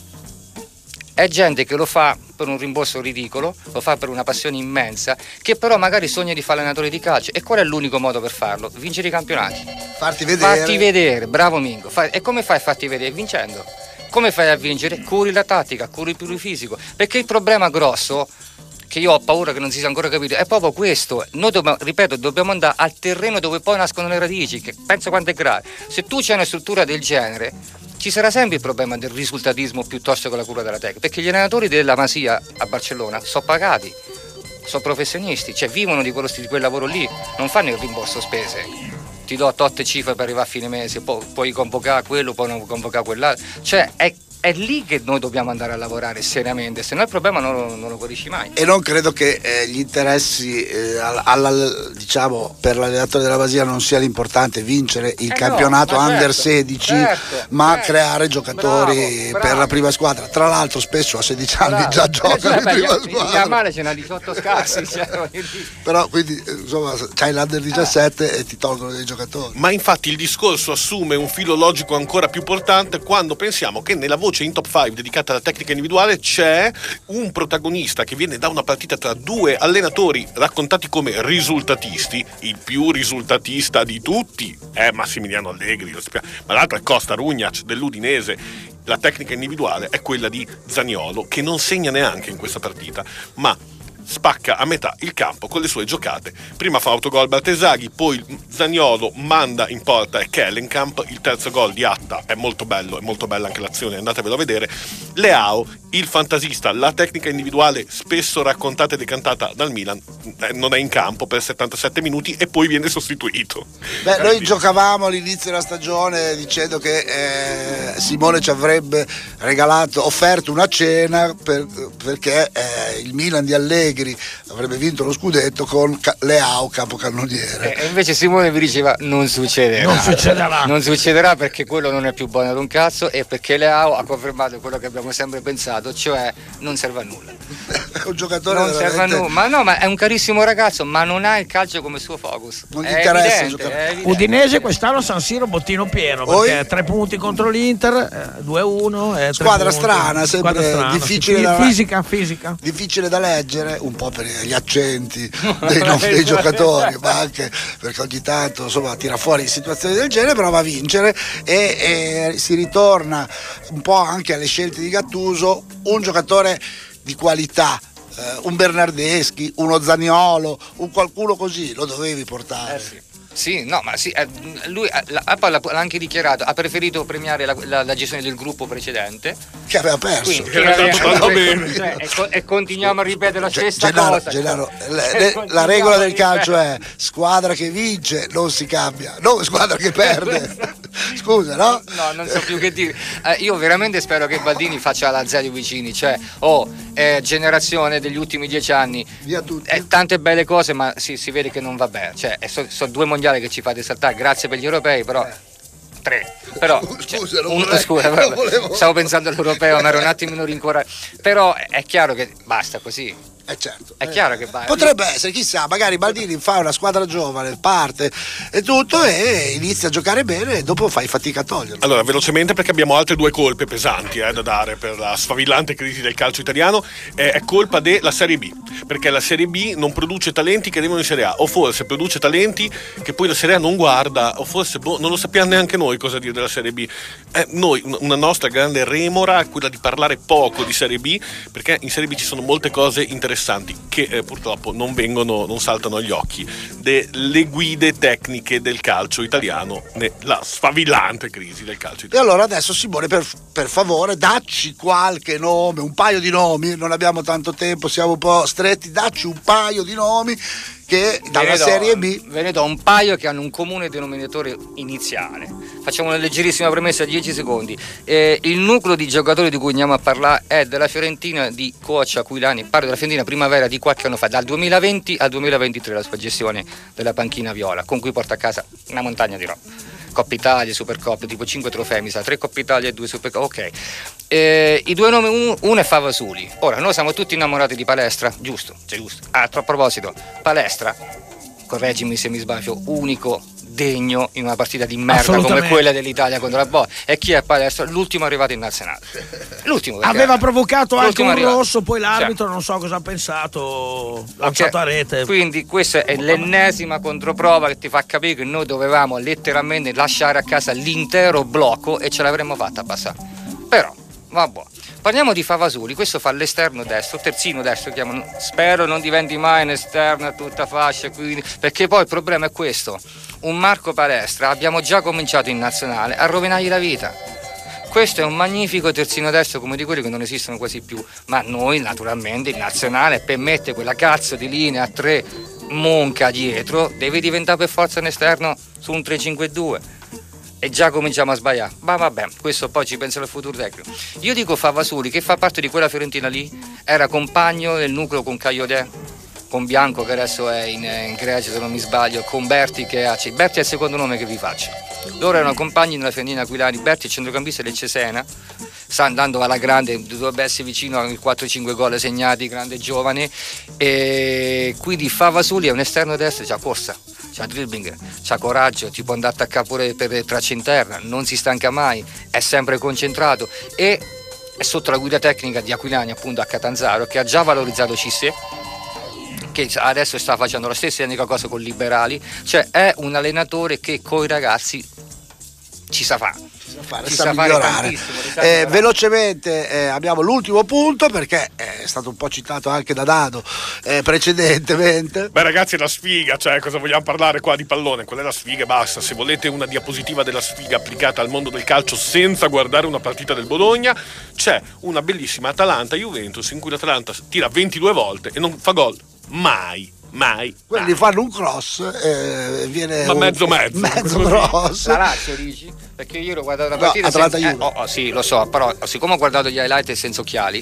È gente che lo fa per un rimborso ridicolo, lo fa per una passione immensa, che però magari sogna di fare allenatore di calcio. E qual è l'unico modo per farlo? Vincere i campionati. Farti vedere, bravo Mingo. E come fai a farti vedere? Vincendo. Come fai a vincere? Curi la tattica, curi più il fisico. Perché il problema grosso, che io ho paura che non si sia ancora capito, è proprio questo. Noi dobbiamo andare al terreno dove poi nascono le radici, che penso quanto è grave. Se tu c'hai una struttura del genere, ci sarà sempre il problema del risultatismo piuttosto che la cura della tecnica, perché gli allenatori della Masia a Barcellona sono pagati, sono professionisti, cioè vivono di quel lavoro lì, non fanno il rimborso spese. Ti do tot cifre per arrivare a fine mese, puoi convocare quello, poi non convocare quell'altro, cioè è lì che noi dobbiamo andare a lavorare seriamente, se no il problema non lo capisci mai. E non credo che gli interessi diciamo per l'allenatore della Basia non sia l'importante vincere il campionato under 16, ma creare giocatori per la prima squadra. Tra l'altro spesso a 16 anni già giocano in prima squadra. Male ce n'ha 18 scarsi. Però quindi insomma c'hai l'under 17 e ti tolgono dei giocatori. Ma infatti il discorso assume un filo logico ancora più importante quando pensiamo che nella voce in top 5 dedicata alla tecnica individuale c'è un protagonista che viene da una partita tra 2 allenatori raccontati come risultatisti. Il più risultatista di tutti è Massimiliano Allegri, ma l'altro è Costa Rugnac dell'Udinese. La tecnica individuale è quella di Zaniolo, che non segna neanche in questa partita, ma spacca a metà il campo con le sue giocate. Prima fa autogol Baltesaghi, poi Zaniolo manda in porta e Kellenkamp. Il terzo gol di Atta è molto bello, è molto bella anche l'azione, andatevelo a vedere. Leao, il fantasista, la tecnica individuale spesso raccontata e decantata dal Milan, non è in campo per 77 minuti e poi viene sostituito. Noi giocavamo all'inizio della stagione dicendo che Simone ci avrebbe offerto una cena perché il Milan di Allegri avrebbe vinto lo scudetto con Leao capocannoniere. E invece Simone vi diceva non succederà perché quello non è più buono ad un cazzo, e perché Leao ha confermato quello che abbiamo sempre pensato, cioè non serve a nulla. un giocatore non serve a veramente... nulla. Ma no, ma è un carissimo ragazzo, ma non ha il calcio come suo focus. Non gli È interessa evidente, giocare. è evidente. Udinese quest'anno San Siro bottino pieno, perché 3 punti contro l'Inter, 2-1. Squadra strana, sempre difficile da... fisica. Difficile da leggere, un po' per gli accenti dei giocatori, ma anche perché ogni tanto insomma tira fuori situazioni del genere, però va a vincere e si ritorna un po' anche alle scelte di Gattuso, un giocatore di qualità, un Bernardeschi, uno Zaniolo, un qualcuno così, lo dovevi portare. Sì, no, ma sì, lui poi l'ha anche dichiarato, ha preferito premiare la gestione del gruppo precedente. Che aveva perso. Quindi, e continuiamo a ripetere la stessa cosa. Gennaro, la regola del calcio è squadra che vince non si cambia, non squadra che perde. Scusa, no? No, non so più che dire. Io veramente spero che Baldini faccia la Zeri vicini, cioè generazione degli ultimi 10 anni. Via tutti. Tante belle cose, ma si vede che non va bene. Cioè, sono 2 mondiali che ci fate saltare, grazie per gli europei, però 3. Però scusa, stavo pensando all'europeo, ma ero un attimino rincuorato. Però è chiaro che basta così. Certo. È chiaro che basta. Potrebbe essere, chissà, magari Baldini fa una squadra giovane, parte e tutto e inizia a giocare bene e dopo fai fatica a toglierlo. Allora, velocemente, perché abbiamo altre 2 colpe pesanti da dare per la sfavillante crisi del calcio italiano. È colpa della Serie B, perché la Serie B non produce talenti che devono in Serie A, o forse produce talenti che poi la Serie A non guarda, o forse non lo sappiamo neanche noi cosa dire della Serie B. Noi, una nostra grande remora è quella di parlare poco di Serie B, perché in Serie B ci sono molte cose interessanti che purtroppo non saltano agli occhi. Le guide tecniche del calcio italiano, la sfavillante crisi del calcio italiano. E allora adesso Simone, per favore, dacci qualche nome, un paio di nomi, non abbiamo tanto tempo, siamo un po' stretti, dacci un paio di nomi che dalla Serie B. Ve ne do un paio che hanno un comune denominatore iniziale. Facciamo una leggerissima premessa, 10 secondi. Il nucleo di giocatori di cui andiamo a parlare è della Fiorentina di coach Aquilani, parlo della Fiorentina primavera di qualche anno fa, dal 2020 al 2023 la sua gestione della panchina viola, con cui porta a casa una montagna di roba. Coppa Italia, Supercoppa, tipo 5 trofei, mi sa, 3 Coppa Italia e 2 Supercoppa, ok. I 2 nomi, uno è Favasuli. Ora, noi siamo tutti innamorati di Palestra, giusto, giusto. A proposito, Palestra, correggimi se mi sbaglio, unico degno in una partita di merda come quella dell'Italia contro la Bosnia. E chi è Palestra? L'ultimo arrivato in nazionale. L'ultimo aveva provocato anche un rosso, poi l'arbitro cioè, non so cosa ha pensato, lanciato a rete. Quindi questa è l'ennesima controprova che ti fa capire che noi dovevamo letteralmente lasciare a casa l'intero blocco e ce l'avremmo fatta passare. Però, vabbè. Parliamo di Favasuli, questo fa l'esterno destro, terzino destro chiamano, spero non diventi mai un esterno a tutta fascia, quindi, perché poi il problema è questo, un Marco Palestra abbiamo già cominciato in nazionale a rovinargli la vita. Questo è un magnifico terzino destro come di quelli che non esistono quasi più, ma noi naturalmente in nazionale per mettere quella cazzo di linea a 3 monca dietro deve diventare per forza un esterno su un 3-5-2. E già cominciamo a sbagliare, ma vabbè, questo poi ci pensa il futuro tecnico. Io dico Favasuli, che fa parte di quella Fiorentina lì, era compagno del nucleo con Caiodè, con Bianco che adesso è in Grecia se non mi sbaglio, con Berti che ha Berti è il secondo nome che vi faccio. Loro erano compagni nella Fiorentina Aquilani, Berti è il centrocampista del Cesena, sta andando alla grande, dovrebbe essere vicino ai 4-5 gol segnati, grande giovane, e quindi Favasuli è un esterno destro, c'ha corsa, c'ha dribbling, c'ha coraggio, ti può andare a attaccare pure per traccia interna, non si stanca mai, è sempre concentrato e è sotto la guida tecnica di Aquilani, appunto a Catanzaro, che ha già valorizzato Cissé, che adesso sta facendo la stessa identica cosa con Liberali, cioè è un allenatore che coi ragazzi ci sa fare. Sa migliorare. Velocemente abbiamo l'ultimo punto perché è stato un po' citato anche da Dado precedentemente. Beh ragazzi, è la sfiga, cioè cosa vogliamo parlare qua di pallone? Quella è la sfiga e basta. Se volete una diapositiva della sfiga applicata al mondo del calcio senza guardare una partita del Bologna, c'è una bellissima Atalanta-Juventus in cui l'Atalanta tira 22 volte e non fa gol mai. Quelli fanno un cross viene ma mezzo cross. La Lazio dici? Perché io ho guardato la partita Atalanta-Juve. sì, lo so, però siccome ho guardato gli highlight senza occhiali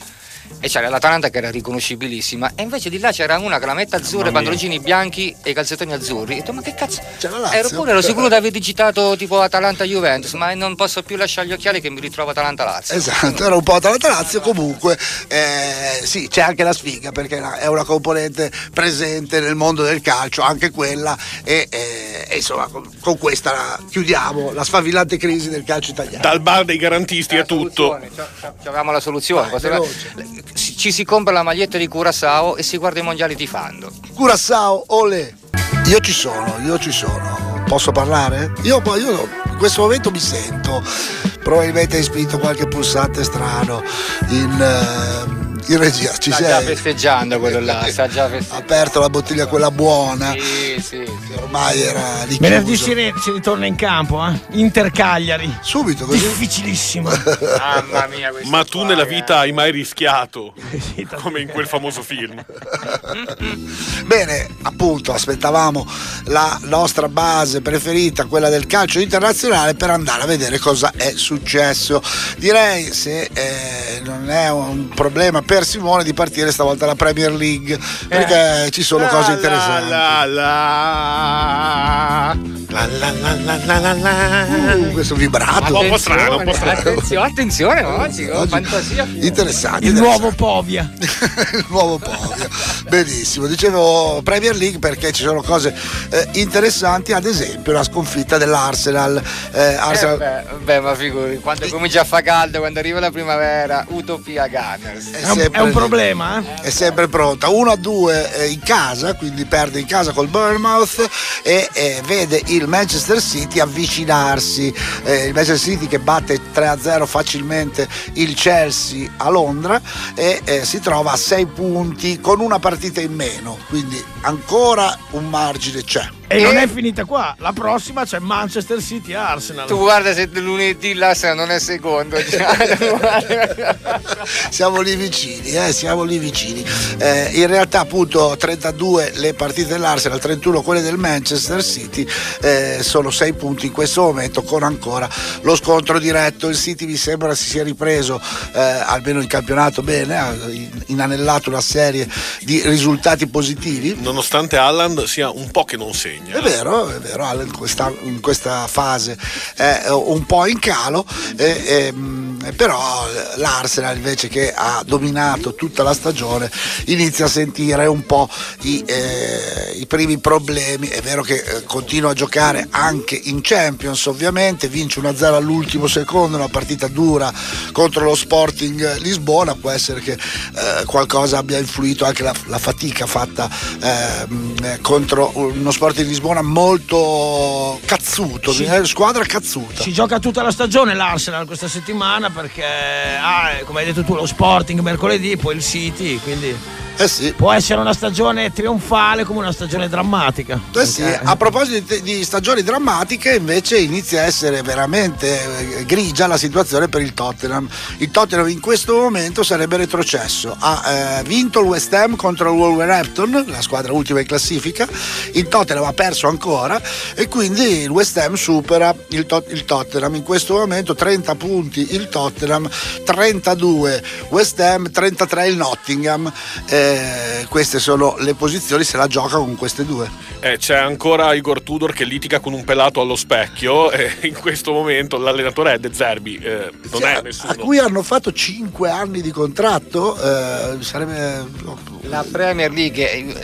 e c'era l'Atalanta che era riconoscibilissima, e invece di là c'era una con la metta azzurra, i pantaloncini bianchi e i calzettoni azzurri. E ho detto, ma che cazzo? Ero sicuro di aver digitato tipo Atalanta-Juventus, ma non posso più lasciare gli occhiali che mi ritrovo Atalanta-Lazio. Esatto, era un po' Atalanta-Lazio. Comunque sì, c'è anche la sfiga, perché è una componente presente nel mondo del calcio, anche quella, e insomma con questa chiudiamo la sfavillante crisi del calcio italiano. Dal bar dei garantisti è tutto. Avevamo la soluzione. Ci si compra la maglietta di Curaçao e si guarda i mondiali tifando. Curaçao, olè. Io ci sono. Posso parlare? Io in questo momento mi sento. Probabilmente hai spinto qualche pulsante strano in regia. Ci sta sei? Già festeggiando quello là, sta già festeggiando. Ha aperto la bottiglia quella buona. Sì. Ormai era lì. Venerdì si ritorna in campo, Inter Cagliari. Subito così. Difficilissimo. Mamma mia, Ma tu nella vita hai mai rischiato? Come in quel famoso film. Bene, appunto, aspettavamo la nostra base preferita, quella del calcio internazionale, per andare a vedere cosa è successo. Direi, se non è un problema per Simone, di partire stavolta la Premier League, perché ci sono cose interessanti. Questo vibrato. Un po' strano, un po' strano. Attenzione oggi fantasia. Interessante. Il nuovo Povia. Il nuovo Povia. Benissimo. Dicevo Premier League perché ci sono cose interessanti, ad esempio la sconfitta dell'Arsenal. Ma figuri, quando comincia a fa caldo, quando arriva la primavera, utopia Gunners. È un problema, È sempre pronta. 1-2 in casa, quindi perde in casa col Bournemouth, e vede il Manchester City avvicinarsi. Il Manchester City che batte 3-0 facilmente il Chelsea a Londra, e si trova a 6 punti con una partita in meno, quindi ancora un margine c'è. E non è finita qua, la prossima c'è Manchester City Arsenal. Tu guarda, se lunedì l'Arsenal non è secondo. Siamo lì vicini, siamo lì vicini. In realtà appunto 32 le partite dell'Arsenal, 31 quelle del Manchester City, sono 6 punti in questo momento, con ancora lo scontro diretto. Il City mi sembra si sia ripreso, almeno in campionato, bene, ha inanellato una serie di risultati positivi. Nonostante Haaland sia un po' che non segna. È vero, Allen in questa fase è un po' in calo, però l'Arsenal, invece, che ha dominato tutta la stagione, inizia a sentire un po' i primi problemi. È vero che continua a giocare anche in Champions, ovviamente, vince 1-0 all'ultimo secondo, una partita dura contro lo Sporting Lisbona. Può essere che qualcosa abbia influito anche la fatica fatta contro uno Sporting Lisbona molto cazzuto, squadra cazzuta. Si gioca tutta la stagione l'Arsenal questa settimana, perché come hai detto tu, lo Sporting mercoledì, poi il City, quindi sì. Può essere una stagione trionfale come una stagione drammatica. Sì. A proposito di stagioni drammatiche, invece, inizia a essere veramente grigia la situazione per il Tottenham. Il Tottenham in questo momento sarebbe retrocesso. Ha vinto il West Ham contro il Wolverhampton, la squadra ultima in classifica. Il Tottenham ha perso ancora, e quindi il West Ham supera il Tottenham. In questo momento 30 punti il Tottenham, 32 West Ham, 33 il Nottingham. Queste sono le posizioni, se la gioca con queste due. C'è ancora Igor Tudor che litiga con un pelato allo specchio, e in questo momento l'allenatore è De Zerbi, non è nessuno. A cui hanno fatto 5 anni di contratto, sarebbe la Premier League.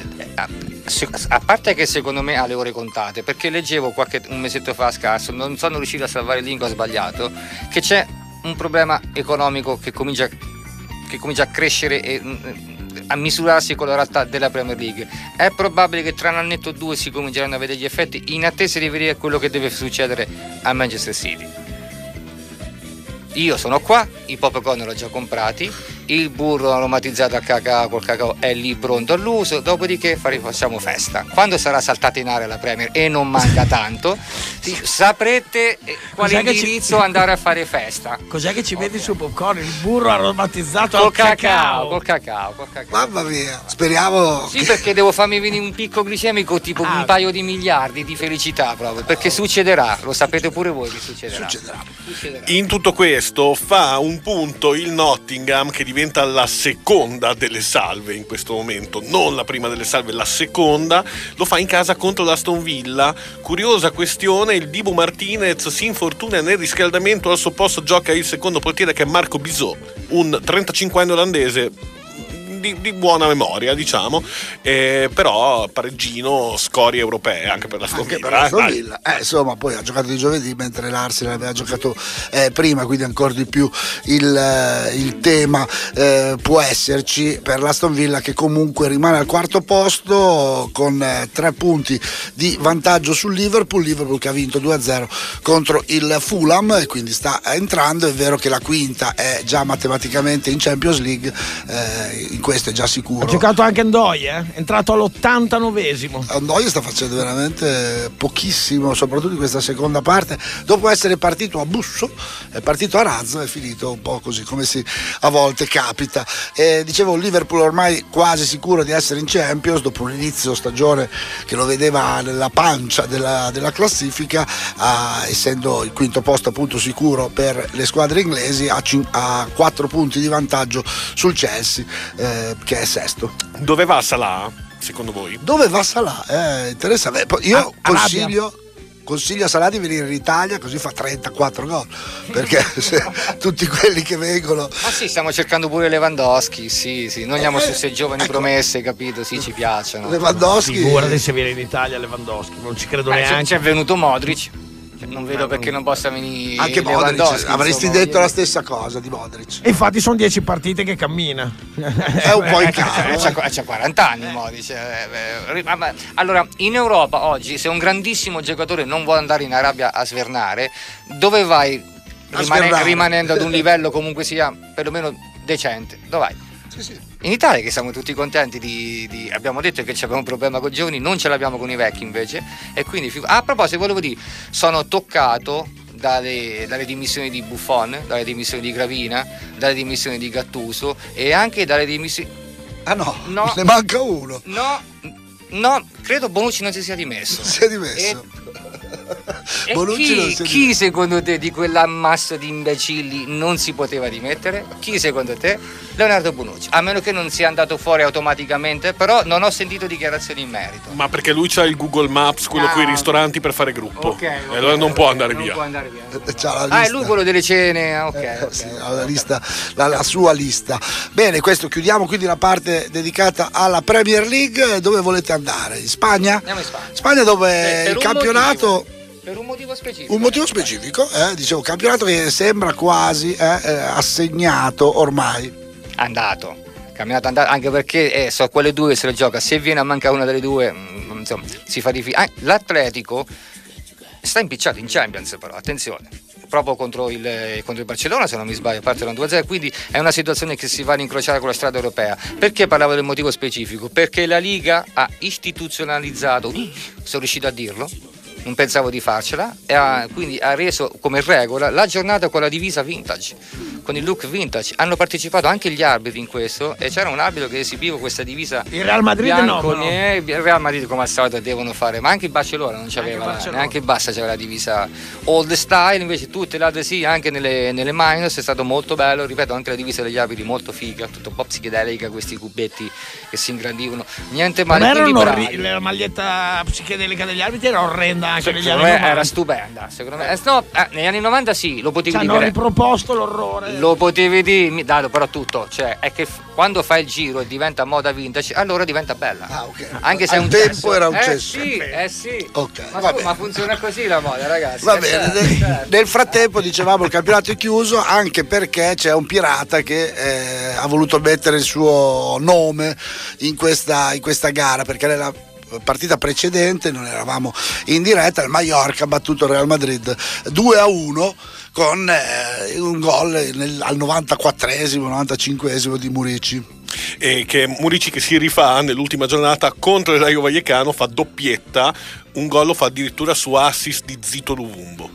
A parte che secondo me ha le ore contate, perché leggevo un mesetto fa scarso, non sono riuscito a salvare il link, ho sbagliato, che c'è un problema economico che comincia a crescere e a misurarsi con la realtà della Premier League. È probabile che tra un annetto o due si cominceranno a vedere gli effetti, in attesa di vedere quello che deve succedere a Manchester City. Io sono qua, i popcorn l'ho già comprati, il burro aromatizzato al cacao col cacao è lì pronto all'uso, dopodiché facciamo festa. Quando sarà saltata in aria la Premier, e non manca tanto, saprete quale indirizzo andare a fare festa. Cos'è che ci vedi sul popcorn? Il burro aromatizzato col al cacao. Col cacao. Mamma mia, speriamo. Sì, perché devo farmi venire un picco glicemico tipo un paio di miliardi di felicità, proprio, perché succederà, lo sapete pure voi che succederà. Succederà. In tutto questo fa un punto il Nottingham, che diventa diventa la seconda delle salve in questo momento, non la prima delle salve, la seconda. Lo fa in casa contro l'Aston Villa. Curiosa questione, il Dibu Martinez si infortuna nel riscaldamento, al suo posto gioca il secondo portiere che è Marco Bisot, un 35enne olandese di buona memoria, diciamo, però pareggino, scorie europee anche per la Villa. Insomma, poi ha giocato di giovedì, mentre l'Arsenal aveva giocato prima, quindi ancora di più il tema può esserci per l'Aston Villa, che comunque rimane al quarto posto con 3 punti di vantaggio sul Liverpool che ha vinto 2-0 contro il Fulham e quindi sta entrando. È vero che la quinta è già matematicamente in Champions League, in questo è già sicuro. Ha giocato anche Ndoye, è entrato all'89esimo. Ndoye sta facendo veramente pochissimo, soprattutto in questa seconda parte. Dopo essere partito a busso, è partito a razzo, è finito un po' così come a volte capita. Dicevo, il Liverpool ormai quasi sicuro di essere in Champions dopo un inizio stagione che lo vedeva nella pancia della classifica, essendo il quinto posto appunto sicuro per le squadre inglesi, a 4 punti di vantaggio sul Chelsea, che è sesto. Dove va Salah, secondo voi? Dove va Salah? Interessante. Io consiglio a Salah di venire in Italia, così fa 34 gol, perché tutti quelli che vengono. Ma sì, stiamo cercando pure Lewandowski, sì, noi andiamo su 6 giovani promesse, capito? Sì, ci piacciono. Lewandowski, figurati se viene in Italia Lewandowski, non ci credo neanche. C'è venuto Modric. Non vedo perché non possa venire anche Modric. Avresti detto la stessa cosa di Modric. E infatti sono 10 partite che cammina. È un po' in calo. C'ha 40 anni Modric. Allora, in Europa oggi, se un grandissimo giocatore non vuole andare in Arabia a svernare, dove vai rimanendo ad un livello comunque sia perlomeno decente? Dove vai? Sì. In Italia, che siamo tutti contenti abbiamo detto che abbiamo un problema con i giovani, non ce l'abbiamo con i vecchi invece, e quindi a proposito volevo dire, sono toccato dalle dimissioni di Buffon, dalle dimissioni di Gravina, dalle dimissioni di Gattuso e anche dalle dimissioni. No, ne manca uno. No, credo Bonucci non si sia dimesso. Chi secondo te di quell'ammasso di imbecilli non si poteva dimettere? Chi secondo te? Leonardo Bonucci, a meno che non sia andato fuori automaticamente, però non ho sentito dichiarazioni in merito. Ma perché lui c'ha il Google Maps, quello con i ristoranti per fare gruppo, e allora non può andare via. È lui quello delle cene, sì, la lista, la sua lista. Bene, questo chiudiamo quindi la parte dedicata alla Premier League. Dove volete andare? In Spagna? Andiamo in Spagna. Spagna, dove il campionato. Per un motivo specifico. Un motivo specifico, dicevo, campionato che sembra quasi assegnato ormai. Andato, anche perché so quelle due se le gioca, se viene a mancare una delle due, insomma, si fa difficile. L'Atletico sta impicciato in Champions, però attenzione, proprio contro il Barcellona, se non mi sbaglio, partono 2-0, quindi è una situazione che si va ad incrociare con la strada europea. Perché parlavo del motivo specifico? Perché la Liga ha istituzionalizzato, sono riuscito a dirlo, non pensavo di farcela, e quindi ha reso come regola la giornata con la divisa vintage, con il look vintage. Hanno partecipato anche gli arbitri in questo, e c'era un arbitro che esibiva questa divisa. Il Real Madrid bianco, il Real Madrid come al solito devono fare, ma anche il Barcellona non c'aveva, neanche il Barça c'aveva la divisa old style, invece tutte le altre sì, anche nelle minors. È stato molto bello, ripeto, anche la divisa degli arbitri molto figa, tutto un po' psichedelica, questi cubetti che si ingrandivano, niente male. La maglietta psichedelica degli arbitri era orrenda. Secondo me era stupenda, secondo me. Negli anni 90 sì, lo potevi dire. Hanno riproposto l'orrore. Lo potevi dire, dato però tutto, cioè è che quando fai il giro e diventa moda vintage, allora diventa bella. Okay. Anche se è un tempo cesso. Era un cesso. Sì. Okay, ma funziona così la moda, ragazzi. Va bene. Certo. Nel frattempo, dicevamo, il campionato è chiuso, anche perché c'è un pirata che ha voluto mettere il suo nome in questa gara, perché nella partita precedente non eravamo in diretta, il Mallorca ha battuto il Real Madrid 2-1 con un gol al 94esimo, 95esimo di Murici. E che Murici, che si rifà nell'ultima giornata contro il Rayo Vallecano, fa doppietta, un gol lo fa addirittura su assist di Zito Luvumbo.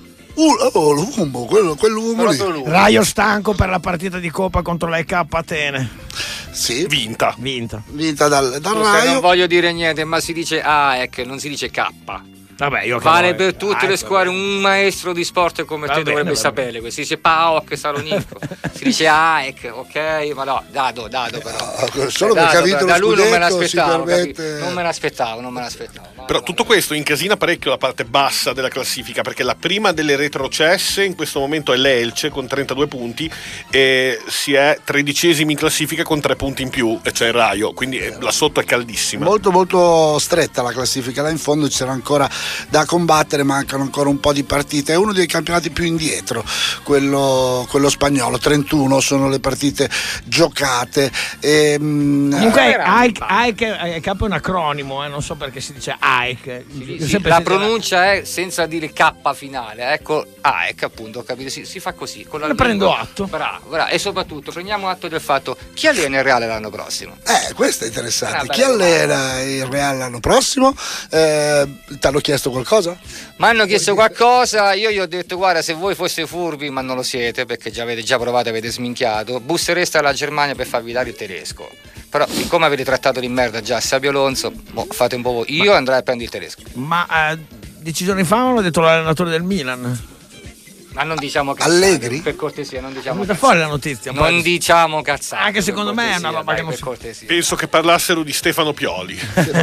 Luvumbo, quell'Luvumbo lì. Rayo stanco per la partita di Coppa contro la EK Atene. Sì. Vinta dal Rayo. Non voglio dire niente, ma si dice AEK, non si dice K. Vabbè, io vale per tutte le squadre. Un maestro di sport come te dovrebbe sapere questo. Si dice PAOK Salonico, si dice AEK, ok? Ma no, Dado però. Solo perché ha vinto lo da lui non me scudetto, l'aspettavo, non me l'aspettavo. Però tutto questo incasina parecchio la parte bassa della classifica, perché la prima delle retrocesse in questo momento è l'Elce con 32 punti e si è 13esimi in classifica con 3 punti in più, e c'è il Raio, quindi là sotto è caldissima. Molto molto stretta la classifica, là in fondo c'era ancora da combattere, mancano ancora un po' di partite. È uno dei campionati più indietro, quello spagnolo, 31 sono le partite giocate. Comunque AEK è un acronimo, non so perché si dice AEK. La pronuncia è senza dire K finale, ecco AEK appunto, capite? Si fa così. Con ne prendo atto. Bravo, e soprattutto prendiamo atto del fatto chi allena il Reale l'anno prossimo. Questo è interessante. Chi allena il Reale l'anno prossimo? Ti hanno chiesto qualcosa? Mi hanno chiesto qualcosa, io gli ho detto guarda, se voi foste furbi, ma non lo siete perché avete già provato, avete sminchiato, bussereste alla Germania per farvi dare il tedesco. Però siccome avete trattato di merda già Sabio Alonso, fate un po' voi. Io andrei a prendere il tedesco. Ma 10 giorni fa hanno detto l'allenatore del Milan. Ma non diciamo cazzate, Allegri? per cortesia, non diciamo cazzate. Fuori la notizia. Non diciamo cazzate. Anche secondo me è una roba che non si... Penso che parlassero di Stefano Pioli.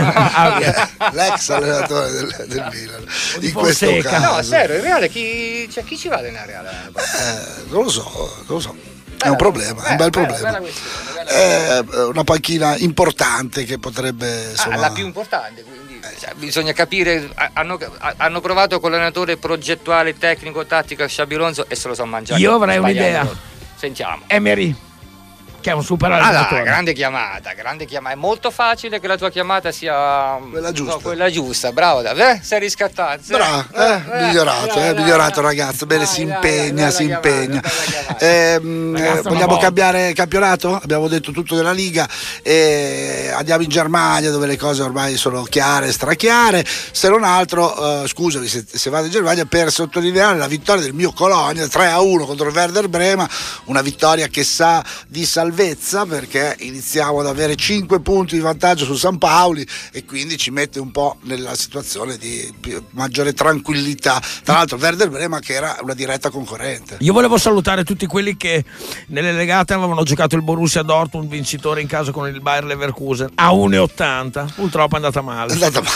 L'ex allenatore del Milan. In questo caso. No, serio, il Reale chi ci va a allenare Reale? Non lo so. È un problema, è un bel problema. È una panchina importante che potrebbe insomma... la più importante, quindi bisogna capire. Hanno provato con l'allenatore progettuale, tecnico, tattico Xabi Alonso e se lo sono mangiato. Io avrei un'idea. Sentiamo. Emery, che è un super allenatore. Grande chiamata. È molto facile che la tua chiamata sia quella giusta. Bravo, sei riscattato. Migliorato ragazzo. Bene, si impegna. Vogliamo cambiare campionato? Abbiamo detto tutto della Liga. Andiamo in Germania dove le cose ormai sono chiare, strachiare. Se non altro, scusami se vado in Germania per sottolineare la vittoria del mio Colonia 3-1 contro il Werder Brema, una vittoria che sa di salvezza perché iniziamo ad avere 5 punti di vantaggio su San Paoli e quindi ci mette un po' nella situazione di maggiore tranquillità. Tra l'altro Werder Brema che era una diretta concorrente. Io volevo salutare tutti quelli che nelle legate avevano giocato il Borussia Dortmund vincitore in casa con il Bayer Leverkusen a 1,80. Purtroppo è andata male.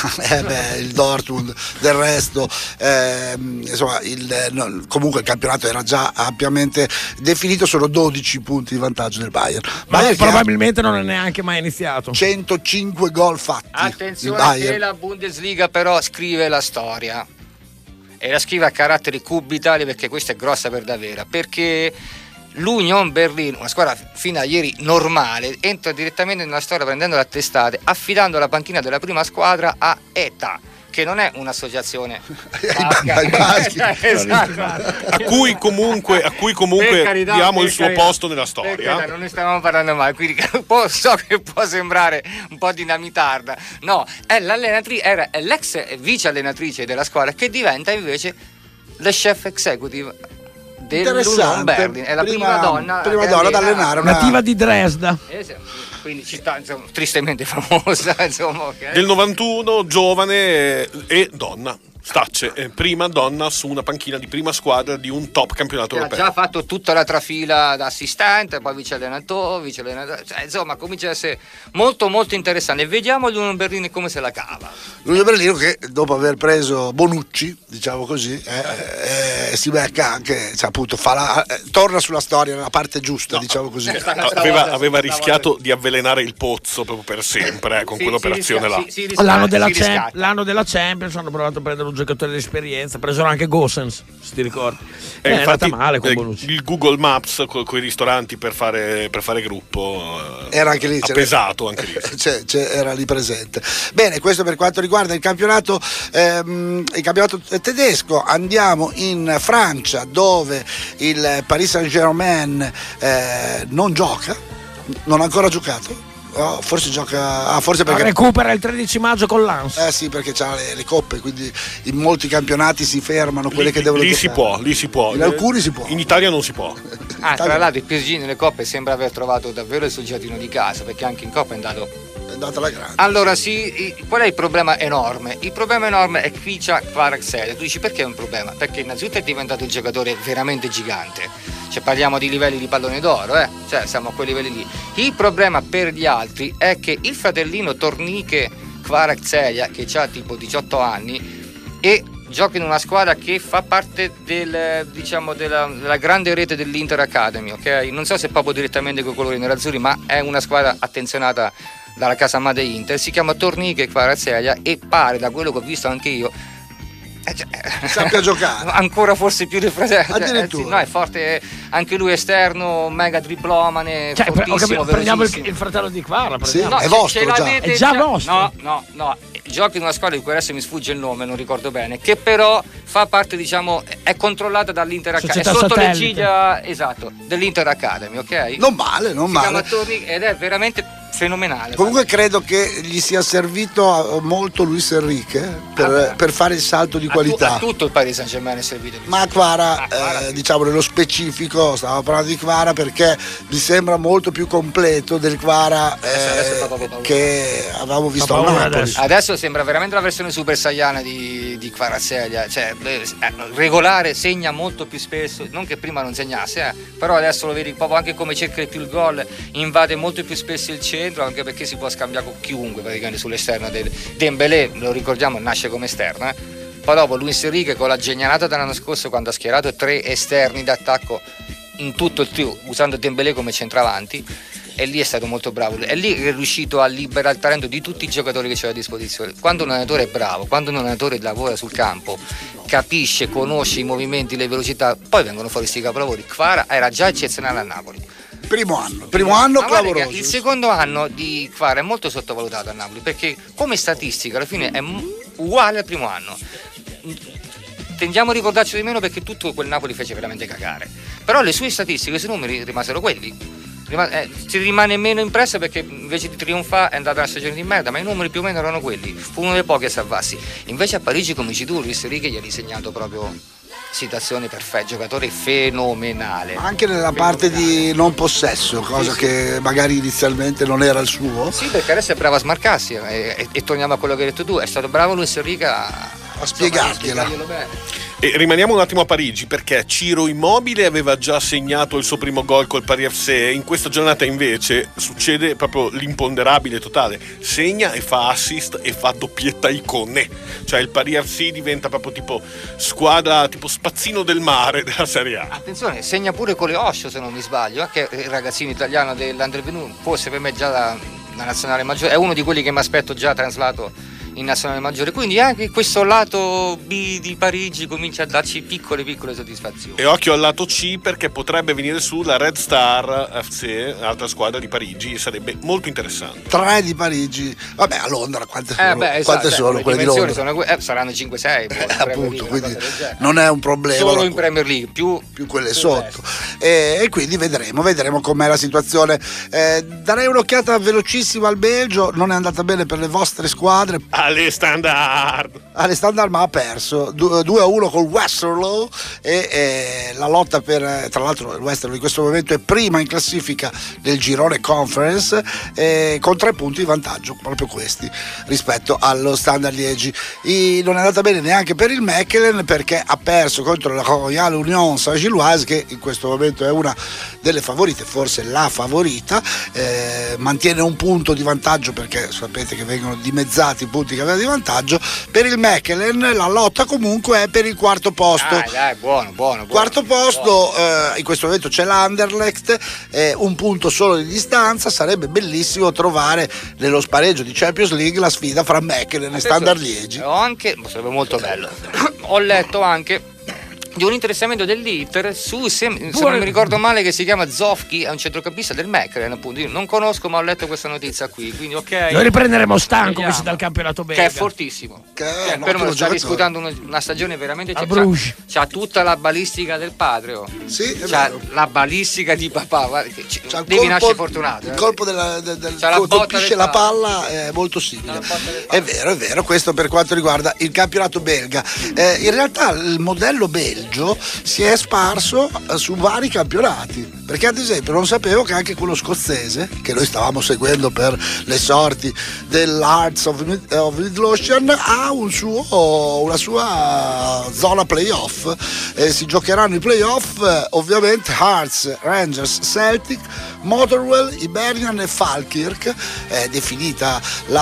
Il Dortmund del resto insomma comunque il campionato era già ampiamente definito, sono 12 punti di vantaggio del Bayern. Ma probabilmente non è neanche mai iniziato. 105 gol fatti. Attenzione che la Bundesliga però scrive la storia e la scrive a caratteri cubitali perché questa è grossa per davvero, perché l'Union Berlin, una squadra fino a ieri normale, entra direttamente nella storia prendendo le testate, affidando la panchina della prima squadra a ETA, che non è un'associazione ai baschi. Esatto. a cui comunque diamo il suo posto nella storia. Non ne stavamo parlando mai, quindi so che può sembrare un po' dinamitarda. No, è l'ex vice allenatrice della squadra che diventa invece la chef executive dell'Union Berlin. È la prima donna ad allenare nativa di Dresda. Quindi città insomma, tristemente famosa insomma, okay. Del 91, giovane e donna. Stacce, prima donna su una panchina di prima squadra di un top campionato europeo. Ha già fatto tutta la trafila da assistente, poi vice allenatore, insomma comincia a essere molto molto interessante. Vediamo l'Union Berlin come se la cava. L'Union Berlin che dopo aver preso Bonucci, diciamo così, si becca anche, cioè, appunto, torna sulla storia nella parte giusta, diciamo così. Aveva rischiato di avvelenare il pozzo proprio per sempre con quell'operazione là. L'anno della Champions hanno provato a prendere un giocatore di esperienza, presero anche Gossens, se ti ricordi. È andata male con Bonucci. Il Google Maps con i ristoranti per fare gruppo era anche lì, ha pesato anche lì. Era lì presente. Bene, questo per quanto riguarda il campionato tedesco. Andiamo in Francia dove il Paris Saint-Germain non gioca, non ha ancora giocato. Forse gioca. Forse perché recupera il 13 maggio con l'Ans. Sì, perché c'ha le coppe, quindi in molti campionati si fermano quelle che devono giocare. Lì si può. In alcuni si può. In Italia non si può. Tra l'altro il PSG nelle coppe sembra aver trovato davvero il suo giardino di casa, perché anche in coppa è andato è andata alla grande. Allora sì, qual è il problema enorme? Il problema enorme è qui c'ha Kvaratskhelia. Tu dici perché è un problema? Perché innanzitutto è diventato un giocatore veramente gigante, cioè parliamo di livelli di pallone d'oro, cioè siamo a quei livelli lì. Il problema per gli altri è che il fratellino Torniche Kvaratskhelia, che ha tipo 18 anni e gioca in una squadra che fa parte della grande rete dell'Inter Academy, ok? Non so se proprio direttamente con i colori nerazzurri, ma è una squadra attenzionata dalla casa madre Inter, si chiama Torniche Kvaratskhelia e pare, da quello che ho visto anche io, sappia giocare ancora forse più del fratello, addirittura. No, è forte, anche lui esterno, mega triplomane, fortissimo, prendiamo il fratello di Kvara, sì, no, è vostro già. È già vostro. No, gioca in una squadra di cui adesso mi sfugge il nome, non ricordo bene, che però fa parte, è controllata dall'Inter Academy, è sotto l'egida, esatto, dell'Inter Academy, ok? Non male. Chiama Torniche ed è veramente fenomenale. Comunque credo che gli sia servito molto Luis Enrique per fare il salto di qualità. A tutto il Paris Saint-Germain è servito. Ma a Kvara, diciamo nello specifico, stavo parlando di Kvara perché mi sembra molto più completo del Kvara che avevamo visto a Napoli. Adesso sembra veramente la versione super saiana di Kvaratskhelia, cioè regolare, segna molto più spesso, non che prima non segnasse, però adesso lo vedi proprio anche come cerca più il gol, invade molto più spesso il centro, anche perché si può scambiare con chiunque praticamente sull'esterno. Dembélé, lo ricordiamo, nasce come esterno, poi dopo Luis Enrique con la genialata dell'anno scorso quando ha schierato 3 esterni d'attacco in tutto il trio usando Dembélé come centravanti, e lì è stato molto bravo, e lì è riuscito a liberare il talento di tutti i giocatori che c'è a disposizione. Quando un allenatore è bravo, quando un allenatore lavora sul campo, capisce, conosce i movimenti, le velocità, poi vengono fuori questi capolavori. Kvara era già eccezionale a Napoli. Primo anno clamoroso. Il secondo anno di Kvara è molto sottovalutato a Napoli perché come statistica alla fine è uguale al primo anno. Tendiamo a ricordarci di meno perché tutto quel Napoli fece veramente cagare, però le sue statistiche, i suoi numeri rimasero quelli. Ci rimane meno impressa perché invece di trionfare è andata una stagione di merda, ma i numeri più o meno erano quelli, fu uno dei pochi a salvarsi. Invece a Parigi, come dici tu, Luis Enrique gli ha disegnato proprio situazione perfetta, giocatore fenomenale. Anche nella parte di non possesso, cosa che magari inizialmente non era il suo. Sì, perché adesso è bravo a smarcarsi e torniamo a quello che hai detto tu, è stato bravo Luis Enrique a spiegargliela. bene. E rimaniamo un attimo a Parigi perché Ciro Immobile aveva già segnato il suo primo gol col Paris FC. In questa giornata invece succede proprio l'imponderabile totale, segna e fa assist e fa doppietta icone, cioè il Paris FC diventa proprio tipo squadra tipo spazzino del mare della Serie A. Attenzione, segna pure con le Osho se non mi sbaglio, che è il ragazzino italiano dell'Andrevenù, forse per me già la nazionale maggiore, è uno di quelli che mi aspetto già traslato in nazionale maggiore, quindi anche questo lato B di Parigi comincia a darci piccole soddisfazioni. E occhio al lato C perché potrebbe venire su la Red Star FC, altra squadra di Parigi, sarebbe molto interessante. 3 di Parigi, vabbè, a Londra quante sono? Esatto, sono quelle di Londra? Saranno 5-6 appunto, quindi non è un problema solo in Premier League, più quelle sotto, e quindi vedremo com'è la situazione. Darei un'occhiata velocissima al Belgio, non è andata bene per le vostre squadre. Alle Standard, ma ha perso 2-1 col Westerlo e la lotta per, tra l'altro il Westerlo in questo momento è prima in classifica del girone Conference con 3 punti di vantaggio, proprio questi rispetto allo Standard Liegi. Non è andata bene neanche per il Mechelen perché ha perso contro la Royal Union Saint-Gilloise, che in questo momento è una delle favorite, forse la favorita, mantiene un punto di vantaggio perché sapete che vengono dimezzati i punti che aveva di vantaggio. Per il Mechelen la lotta comunque è per il quarto posto. Dai, buono. Quarto posto, in questo momento c'è l'Anderlecht, un punto solo di distanza. Sarebbe bellissimo trovare nello spareggio di Champions League la sfida fra Mechelen e Standard Liegi. Sarebbe molto bello. Ho letto anche di un interessamento dell'Inter su, se non mi ricordo male, che si chiama Zofchi, è un centrocampista del Mechelen, appunto. Io non conosco, ma ho letto questa notizia qui, quindi ok. Lo riprenderemo stanco così dal campionato belga, che è fortissimo, per me sta disputando una stagione veramente c'ha tutta la balistica del padre, sì, c'ha la balistica di papà, devi nascere fortunato, il colpo colpisce la palla è molto simile, è vero, questo per quanto riguarda il campionato belga. In realtà il modello belga Belgio si è sparso su vari campionati, perché ad esempio non sapevo che anche quello scozzese, che noi stavamo seguendo per le sorti dell'Hearts of Midlothian, ha una sua zona playoff. Si giocheranno i playoff, ovviamente Hearts, Rangers, Celtic, Motherwell, Hibernian e Falkirk. È definita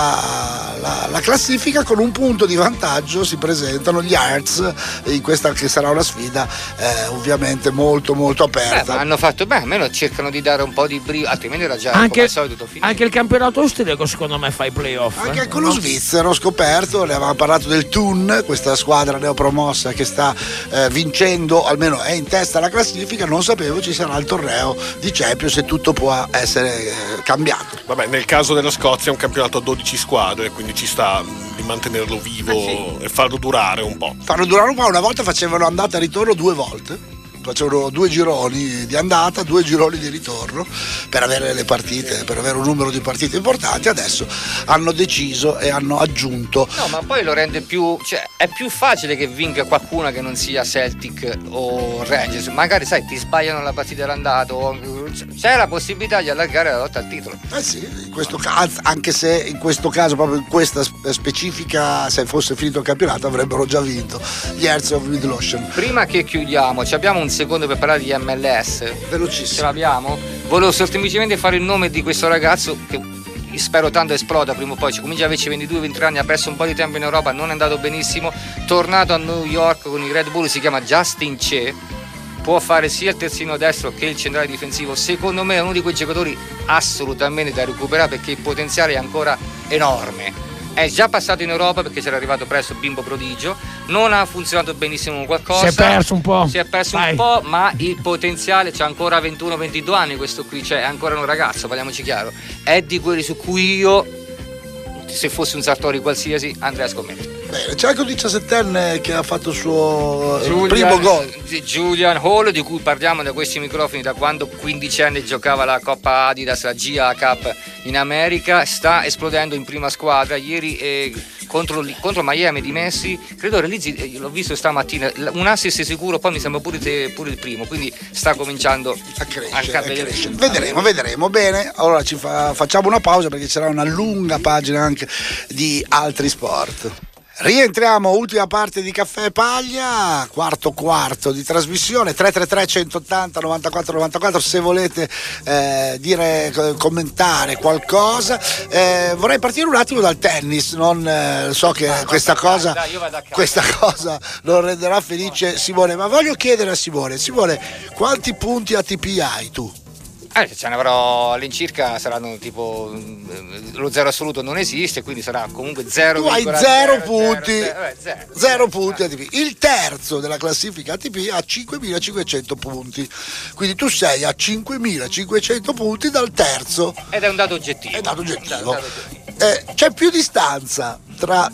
la classifica, con un punto di vantaggio si presentano gli Hearts in questa che sarà una sfida ovviamente molto molto aperta. Hanno fatto bene, almeno cercano di dare un po' di brio, altrimenti era già come al solito tutto finito. Anche il campionato austriaco secondo me fa i playoff. Anche quello svizzero ho scoperto, ne avevamo parlato del Thun, questa squadra neopromossa che sta vincendo, almeno è in testa alla classifica. Non sapevo ci sarà il torneo di Champions e tutto può essere cambiato. Vabbè, nel caso della Scozia è un campionato a 12 squadre, quindi ci sta di mantenerlo vivo e farlo durare un po'. Una volta facevano andata e ritorno 2 volte. Facevano 2 gironi di andata, 2 gironi di ritorno per avere le partite, per avere un numero di partite importanti. Adesso hanno deciso e hanno aggiunto. No, ma poi lo rende più, cioè è più facile che vinca qualcuna che non sia Celtic o Rangers. Magari sai, ti sbagliano la partita d'andata, c'è la possibilità di allargare la lotta al titolo. Sì, in questo caso, anche se in questo caso, proprio in questa specifica, se fosse finito il campionato avrebbero già vinto gli Hearts of Midlothian. Prima che chiudiamo, abbiamo un secondo per parlare di MLS. Velocissimo. Ce l'abbiamo? Volevo semplicemente fare il nome di questo ragazzo che spero tanto esploda prima o poi. Comincia a averci 22-23 anni, ha perso un po' di tempo in Europa, non è andato benissimo, tornato a New York con i Red Bull, si chiama Justin Che, può fare sia il terzino destro che il centrale difensivo. Secondo me è uno di quei giocatori assolutamente da recuperare, perché il potenziale è ancora enorme. È già passato in Europa perché c'era arrivato presto Bimbo Prodigio, non ha funzionato benissimo qualcosa, si è perso un po', ma il potenziale, c'ha ancora 21-22 anni questo qui, cioè è ancora un ragazzo, parliamoci chiaro, è di quelli su cui io, se fossi un Sartori qualsiasi, andrei a scommettere. Bene, c'è anche un 17enne che ha fatto il suo primo gol. Julian Hall, di cui parliamo da questi microfoni da quando 15enne giocava la Coppa Adidas, la GA Cup in America, sta esplodendo in prima squadra. Ieri contro Miami di Messi, credo realizzi, l'ho visto stamattina, un assist sicuro, poi mi sembra pure il primo, quindi sta cominciando a crescere. Vedremo. Bene, allora facciamo una pausa perché c'era una lunga pagina anche di altri sport. Rientriamo, ultima parte di Caffè Paglia, quarto di trasmissione, 333 180 94 94, se volete commentare qualcosa. Vorrei partire un attimo dal tennis, so che questa cosa non renderà felice Simone, ma voglio chiedere a Simone, quanti punti ATP hai tu? Ce ne avrò all'incirca, saranno tipo lo zero assoluto non esiste, quindi sarà comunque 0. Tu hai 0 punti. 0 punti ATP. Il terzo della classifica ATP ha 5.500 punti. Quindi tu sei a 5.500 punti dal terzo. Ed è un dato oggettivo. C'è più distanza tra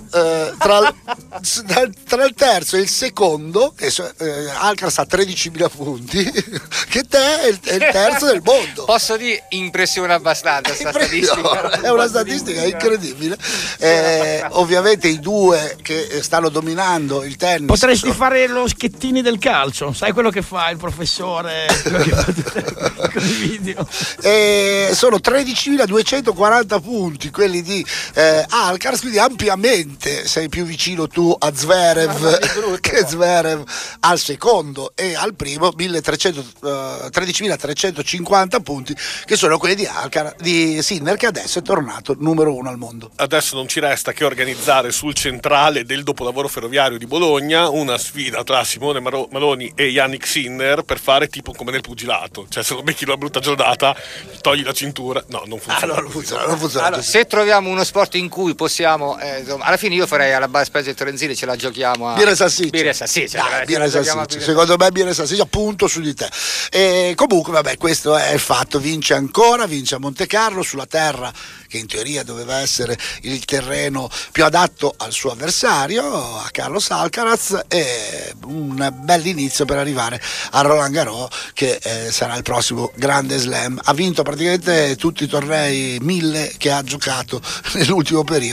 il terzo e il secondo, che Alcaraz ha 13.000 punti, che te è il terzo del mondo. Posso dire, impressiona abbastanza sta statistica. È una statistica incredibile. Ovviamente i due che stanno dominando il tennis. Potresti fare lo schettini del calcio, sai quello che fa il professore con i video. Sono 13.240 punti quelli di Alcaraz, quindi ampiamente sei più vicino tu a Zverev che Zverev al secondo, e al primo 13.350 punti, che sono quelli di Sinner, che adesso è tornato numero 1 al mondo. Adesso non ci resta che organizzare sul centrale del dopolavoro ferroviario di Bologna una sfida tra Simone Maloni e Yannick Sinner per fare tipo come nel pugilato, cioè se lo becchi una brutta giornata togli la cintura. No, non funziona. Non funziona. Allora, se troviamo uno sport in cui possiamo alla fine io farei alla base Spezia e Terenzini, ce la giochiamo a Birra e Salsiccia. Secondo me Birra e Salsiccia, punto su di te. E comunque vabbè, questo è il fatto, vince a Monte Carlo, sulla terra che in teoria doveva essere il terreno più adatto al suo avversario, a Carlos Alcaraz, e un bell'inizio per arrivare a Roland Garros, che sarà il prossimo grande slam. Ha vinto praticamente tutti i tornei 1000 che ha giocato nell'ultimo periodo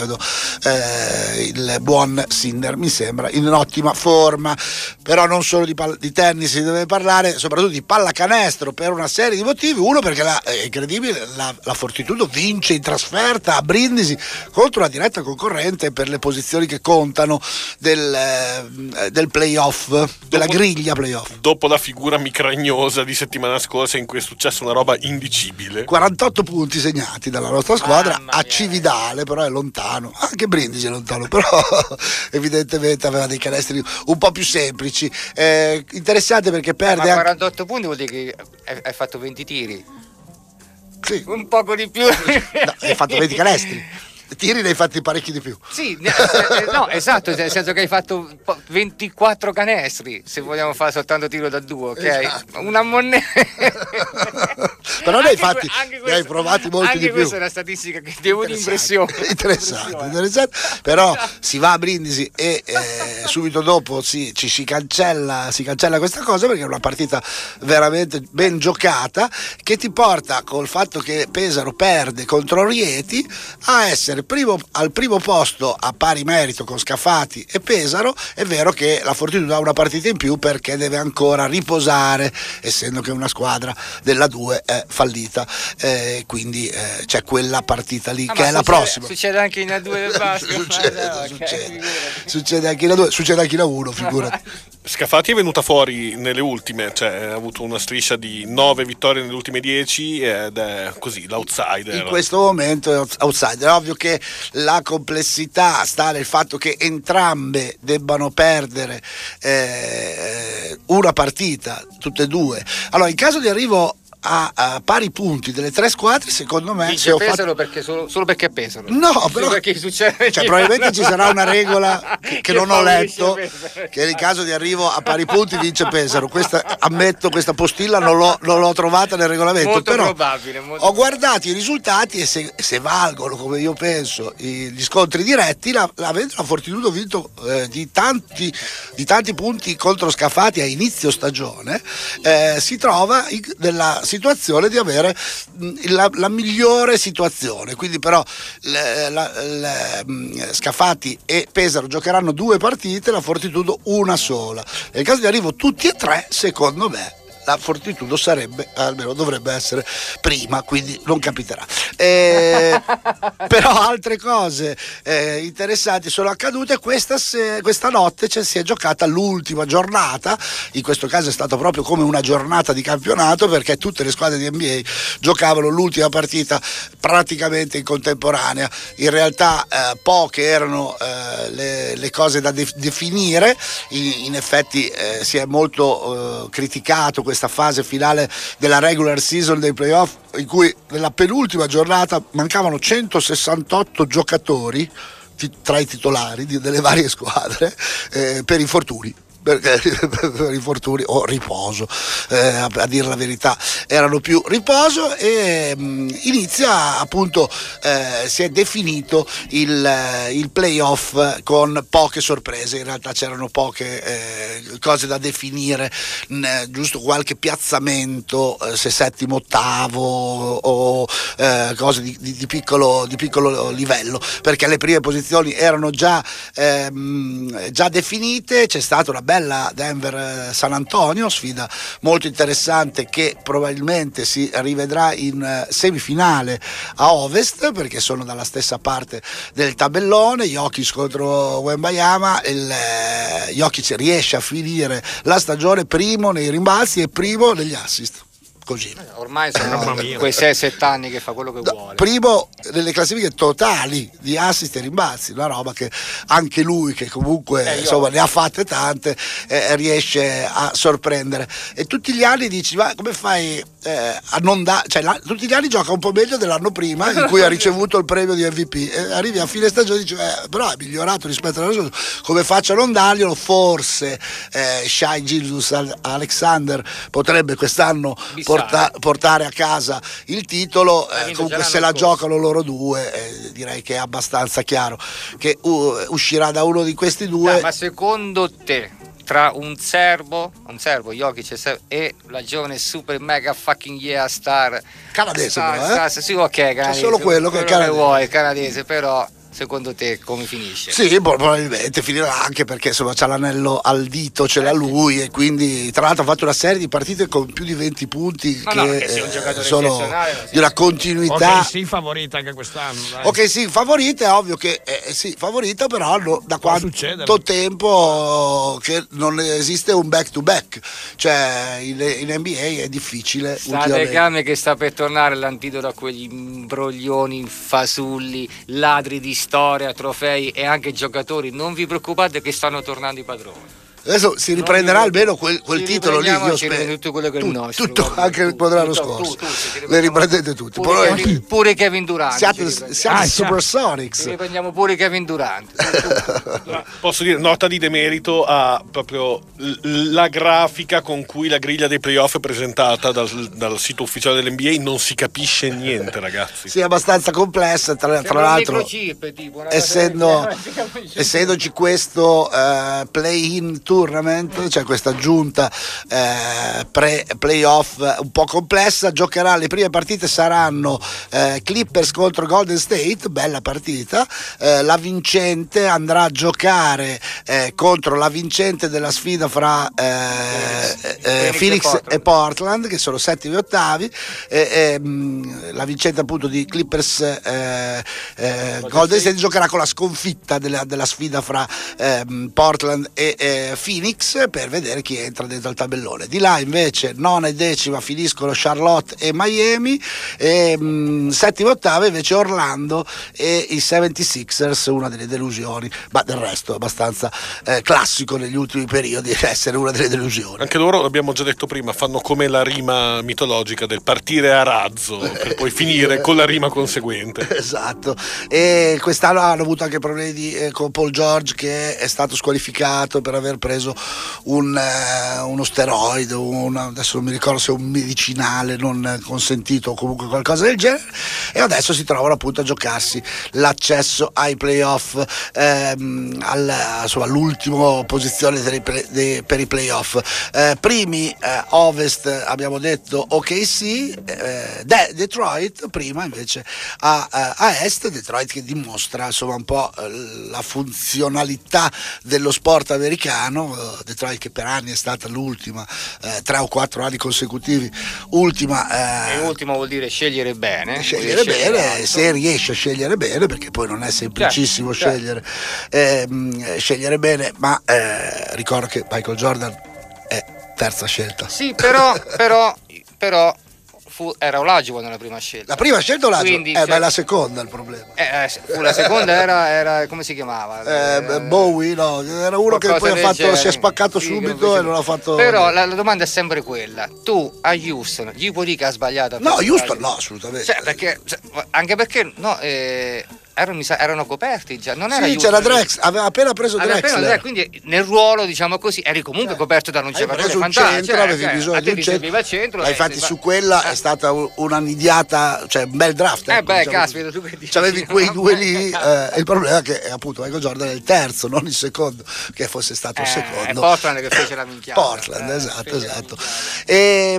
il buon Sinner mi sembra in ottima forma. Però non solo di tennis si deve parlare, soprattutto di pallacanestro, per una serie di motivi. Uno, perché è incredibile, la Fortitudo vince in trasferta a Brindisi contro la diretta concorrente per le posizioni che contano del playoff, della griglia playoff. Dopo la figura micragnosa di settimana scorsa in cui è successa una roba indicibile. 48 punti segnati dalla nostra squadra a Cividale, però è lontano, anche Brindisi è lontano, però evidentemente aveva dei canestri un po' più semplici. Interessante perché perde ma anche 48 punti vuol dire che hai fatto 20 tiri. sì. Un poco di più. No, hai fatto 20 canestri, tiri ne hai fatti parecchi di più. Sì, no, esatto, nel senso che hai fatto 24 canestri, se vogliamo fare soltanto tiro da due, ok? Esatto. Una moneta. Però ne hai fatti, ne hai provati molti di più. Anche questa è una statistica che devo un'impressione. Interessante. Però si va a Brindisi e subito dopo ci si cancella questa cosa, perché è una partita veramente ben giocata, che ti porta, col fatto che Pesaro perde contro Rieti, a essere al primo posto a pari merito con Scafati e Pesaro. È vero che la Fortitudo ha una partita in più perché deve ancora riposare, essendo che una squadra della 2 è fallita, quindi c'è quella partita lì che è la prossima. Succede anche in A2 del basket. Succede anche in A2, succede anche in A1, figurati. Scafati è venuta fuori nelle ultime, cioè ha avuto una striscia di 9 vittorie nelle ultime 10 ed è così l'outsider. In questo momento è outsider. È ovvio che la complessità sta nel fatto che entrambe debbano perdere una partita, tutte e due. Allora, in caso di arrivo a pari punti delle tre squadre, secondo me dice Pesaro perché solo perché Pesaro. No, però perché succede, cioè, probabilmente ci sarà una regola che non ho letto, che in caso di arrivo a pari punti vince Pesaro. Ammetto, questa postilla non l'ho trovata nel regolamento, molto però probabile, ho guardato i risultati e se valgono, come io penso, gli scontri diretti, la Fortitudo ha vinto di tanti punti contro Scafati a inizio stagione, si trova nella situazione di avere la migliore situazione. Quindi però Scafati e Pesaro giocheranno 2 partite, la Fortitudo una sola. Nel caso di arrivo tutti e 3, secondo me la Fortitudo sarebbe, almeno dovrebbe essere prima, quindi non capiterà. Però altre cose interessanti sono accadute questa notte. Si è giocata l'ultima giornata, in questo caso è stato proprio come una giornata di campionato, perché tutte le squadre di NBA giocavano l'ultima partita praticamente in contemporanea. In realtà poche erano le cose da definire. In effetti si è molto criticato questa fase finale della regular season dei playoff, in cui nella penultima giornata mancavano 168 giocatori tra i titolari delle varie squadre per infortuni. Per infortuni o riposo, a dire la verità erano più riposo, e inizia appunto, si è definito il playoff con poche sorprese. In realtà c'erano poche cose da definire, giusto qualche piazzamento, se settimo, ottavo o cose di piccolo livello, perché le prime posizioni erano già definite. C'è stata una bella Denver-San Antonio, sfida molto interessante che probabilmente si rivedrà in semifinale a Ovest, perché sono dalla stessa parte del tabellone. Jokic contro Wembanyama, Jokic riesce a finire la stagione primo nei rimbalzi e primo negli assist. Così. Ormai sono quei 6-7 anni che fa quello che vuole. Primo nelle classifiche totali di assist e rimbalzi, una roba che anche lui, che comunque insomma ne ha fatte tante, riesce a sorprendere. E tutti gli anni dici: ma come fai a non dare? Cioè, tutti gli anni gioca un po' meglio dell'anno prima, in cui ha ricevuto il premio di MVP, e arrivi a fine stagione e dici: però è migliorato rispetto all'anno scorso, come faccio a non darglielo? Forse Shai Gilgeous-Alexander potrebbe quest'anno portare a casa il titolo. Comunque se la giocano loro due, direi che è abbastanza chiaro che uscirà da uno di questi due. Ma secondo te, tra un serbo Jokic e la giovane super mega fucking star canadese, sì, ok, canadese, solo quello che vuoi, canadese, però secondo te come finisce? Sì, probabilmente finirà, anche perché insomma c'ha l'anello al dito, ce l'ha lui, e quindi tra l'altro ha fatto una serie di partite con più di 20 punti che sia un giocatore sono eccezionale, di una continuità. Ok, sì, favorita anche quest'anno. Dai. Ok, sì, favorita, è ovvio che sì, favorita, però da quanto tempo che non esiste un back to back, cioè in NBA è difficile. State calmi che sta per tornare l'antidoto a quegli imbroglioni, fasulli, ladri di storia, trofei e anche giocatori. Non vi preoccupate che stanno tornando i padroni. Adesso si riprenderà almeno quel titolo lì, io spero. Tutto quello che è il nostro. Tutto, anche quello dell'anno scorso. Le riprendete tutti. Pure Kevin Durant. Siate Supersonics. Riprendiamo pure Kevin Durant. Posso dire, nota di demerito a proprio la grafica con cui la griglia dei playoff è presentata dal sito ufficiale dell'NBA. Non si capisce niente, ragazzi. Sì, è abbastanza complessa, tra l'altro, essendoci questo play-in tournament, cioè questa aggiunta playoff un po' complessa. Giocherà, le prime partite saranno Clippers contro Golden State, bella partita, la vincente andrà a giocare contro la vincente della sfida fra Phoenix e Portland, che sono settimi e ottavi, la vincente appunto di Clippers Golden State giocherà con la sconfitta della sfida fra Portland e Phoenix, per vedere chi entra dentro al tabellone. Di là invece nona e decima finiscono Charlotte e Miami, e settima e ottava invece Orlando e i 76ers, una delle delusioni, ma del resto è abbastanza classico negli ultimi periodi essere una delle delusioni. Anche loro, l'abbiamo già detto prima, fanno come la rima mitologica del partire a razzo per poi finire con la rima conseguente. Esatto. E quest'anno hanno avuto anche problemi con Paul George, che è stato squalificato per aver preso uno steroide, adesso non mi ricordo se è un medicinale non consentito o comunque qualcosa del genere, e adesso si trovano appunto a giocarsi l'accesso ai playoff, all'ultima posizione per i playoff. Primi Ovest abbiamo detto OKC, Detroit prima invece a Est, Detroit che dimostra insomma un po' la funzionalità dello sport americano. Detroit che per anni è stata l'ultima, 3 o 4 anni consecutivi ultima, e ultima vuol dire scegliere bene, se riesce a scegliere bene, perché poi non è semplicissimo scegliere bene, ma ricordo che Michael Jordan è terza scelta. Sì, però era Olajuwon nella prima scelta. La prima scelta Olajuwon, ma è la seconda il problema. La seconda era come si chiamava? Bowie, no, era uno che poi si è spaccato subito e non ha fatto. Però la domanda è sempre quella: tu a Houston gli puoi dire che ha sbagliato? No, Houston no, assolutamente. Anche perché no, erano coperti già, non era c'era Drex, aveva appena preso Drexler, quindi nel ruolo, diciamo così, eri comunque coperto da un giocatore fantastico, avevi bisogno di un centro. Infatti su quella è stata una nidiata, cioè un bel draft. Caspita, tu che dici? C'avevi quei due lì, il problema è che appunto Michael Jordan è il terzo, non il secondo, che fosse stato il secondo. Portland che fece la minchiata. Portland, esatto. E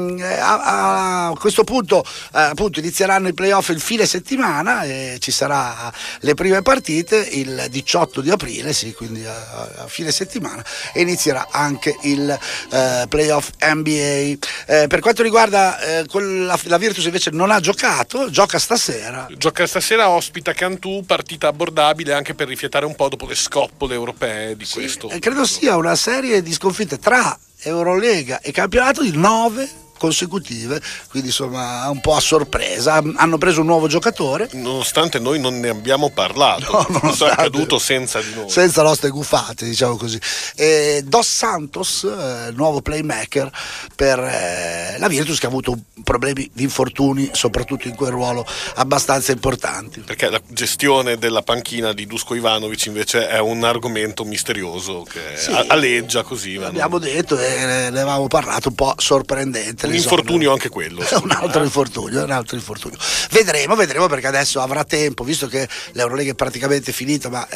a questo punto appunto inizieranno i playoff il fine settimana e ci sarà le prime partite il 18 di aprile, sì, quindi a fine settimana, e inizierà anche il playoff NBA. Per quanto riguarda la Virtus invece non ha giocato, gioca stasera, ospita Cantù, partita abbordabile anche per rifiatare un po' dopo le scoppole europee di questo. Credo sia una serie di sconfitte tra Eurolega e campionato di 9 consecutive, quindi insomma un po' a sorpresa. Hanno preso un nuovo giocatore, nonostante noi non ne abbiamo parlato. Questo è accaduto senza di noi, senza nostre guffate, diciamo così. Dos Santos, nuovo playmaker per la Virtus, che ha avuto problemi di infortuni soprattutto in quel ruolo abbastanza importanti, perché la gestione della panchina di Duško Ivanović invece è un argomento misterioso che aleggia così. Abbiamo detto e ne avevamo parlato, un po' sorprendente. Un infortunio anche quello. È un altro infortunio. Vedremo, perché adesso avrà tempo, visto che l'Eurolega è praticamente finita, ma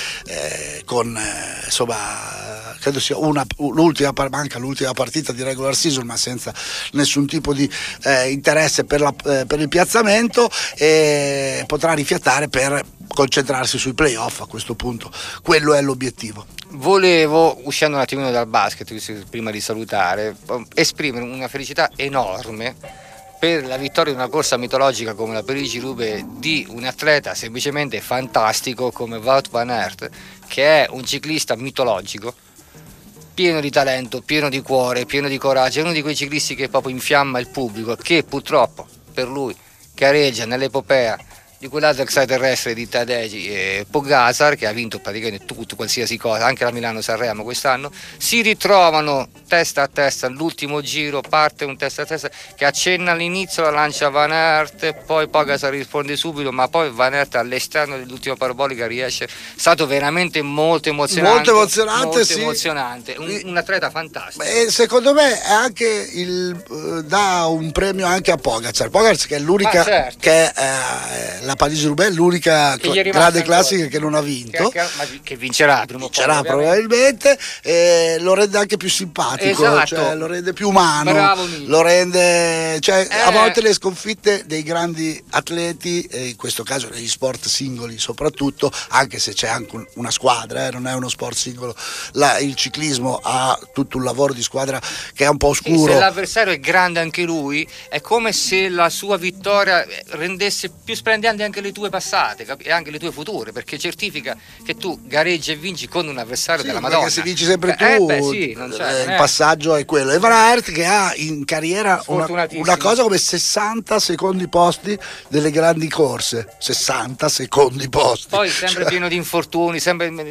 con insomma credo sia manca l'ultima partita di regular season, ma senza nessun tipo di interesse per il piazzamento, e potrà rifiatare per concentrarsi sui playoff a questo punto, quello è l'obiettivo. Volevo, uscendo un attimino dal basket, prima di salutare, esprimere una felicità enorme per la vittoria di una corsa mitologica come la Parigi-Roubaix di un atleta semplicemente fantastico come Wout van Aert, che è un ciclista mitologico, pieno di talento, pieno di cuore, pieno di coraggio, è uno di quei ciclisti che proprio infiamma il pubblico, che purtroppo per lui gareggia nell'epopea di quell'altro extraterrestre di Tadej e Pogacar, che ha vinto praticamente tutto, qualsiasi cosa, anche la Milano-Sanremo quest'anno. Si ritrovano testa a testa all'ultimo giro, parte un testa a testa che accenna all'inizio, la lancia Van Aert, poi Pogacar risponde subito, ma poi Van Aert all'esterno dell'ultima parabolica riesce. È stato veramente molto emozionante, sì. emozionante. Un atleta fantastico. E secondo me è anche dà un premio anche a Pogacar che è l'unica certo. che la Parigi-Roubaix è l'unica grande classica che non ha vinto, che vincerà prima o poi, probabilmente, lo rende anche più simpatico, esatto. cioè, lo rende più umano. Bravo, lo rende, cioè, a volte le sconfitte dei grandi atleti, in questo caso negli sport singoli soprattutto, anche se c'è anche una squadra, non è uno sport singolo, il ciclismo ha tutto un lavoro di squadra che è un po' oscuro. Se l'avversario è grande anche lui, è come se la sua vittoria rendesse più splendenti anche le tue passate e anche le tue future, perché certifica che tu gareggi e vinci con un avversario della Madonna. Perché se vinci sempre tu, il passaggio è quello. E Van Aert che ha in carriera una cosa come 60 secondi posti delle grandi corse, 60 secondi posti. Poi sempre pieno di infortuni, si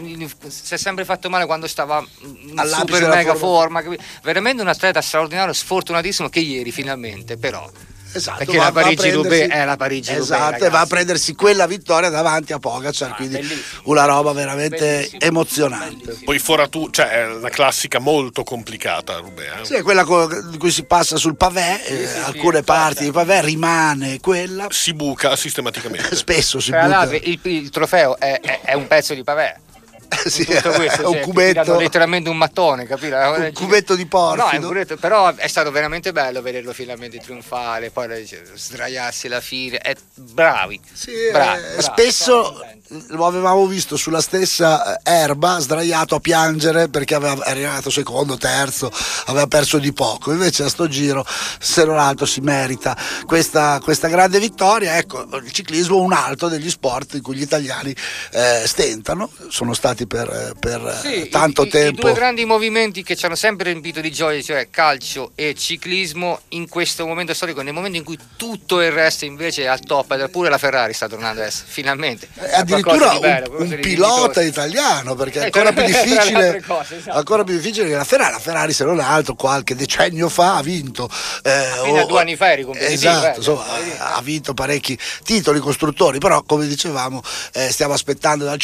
è sempre fatto male quando stava in all'apice super mega forma. Veramente un atleta straordinario, sfortunatissimo, che ieri finalmente però. Esatto, perché la Parigi-Roubaix è la Parigi-Roubaix, esatto, ragazzi. e va a prendersi quella vittoria davanti a Pogacar, quindi bellissimo. una roba veramente Bellissimo. emozionante. Bellissimo. Poi cioè è una classica molto complicata Roubaix. Sì, è quella di cui si passa sul pavé, alcune parti di pavé rimane quella. Si buca sistematicamente. Spesso si Tra butta. l'altro il trofeo è un pezzo di pavé. Sì, Tutto questo, è un cubetto, letteralmente un mattone, capito? un cubetto di porfido. No, è un cubetto, però è stato veramente bello vederlo finalmente trionfare, poi sdraiarsi alla fine, bravi. Sì, bravi, spesso lo avevamo visto sulla stessa erba sdraiato a piangere perché è arrivato secondo, terzo, aveva perso di poco. Invece a sto giro, se non altro, si merita questa grande vittoria. Ecco, il ciclismo è un altro degli sport in cui gli italiani stentano, sono stati per tanto tempo. I due grandi movimenti che ci hanno sempre riempito di gioia, cioè calcio e ciclismo, in questo momento storico, nel momento in cui tutto il resto invece è al top, ed pure la Ferrari sta tornando adesso, finalmente. Addirittura un pilota italiano, perché è ancora più difficile, ancora più difficile che la Ferrari. La Ferrari, se non altro, qualche decennio fa ha vinto. Fino a 2 anni fa eri competitivo. Esatto, insomma, ha vinto parecchi titoli costruttori, però come dicevamo stiamo aspettando dal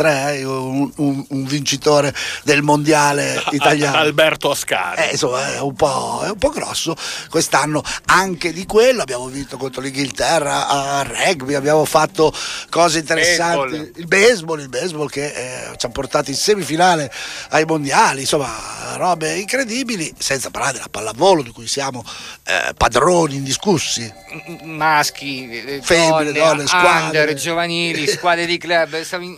53 un vincitore del mondiale italiano, Alberto Ascari. Insomma è un po' grosso. Quest'anno anche di quello abbiamo vinto contro l'Inghilterra a rugby, abbiamo fatto cose interessanti, il baseball che ci ha portato in semifinale ai mondiali, insomma robe incredibili, senza parlare della pallavolo di cui siamo padroni indiscussi, maschi, femmine, donne, squadre, under, giovanili, squadre di club,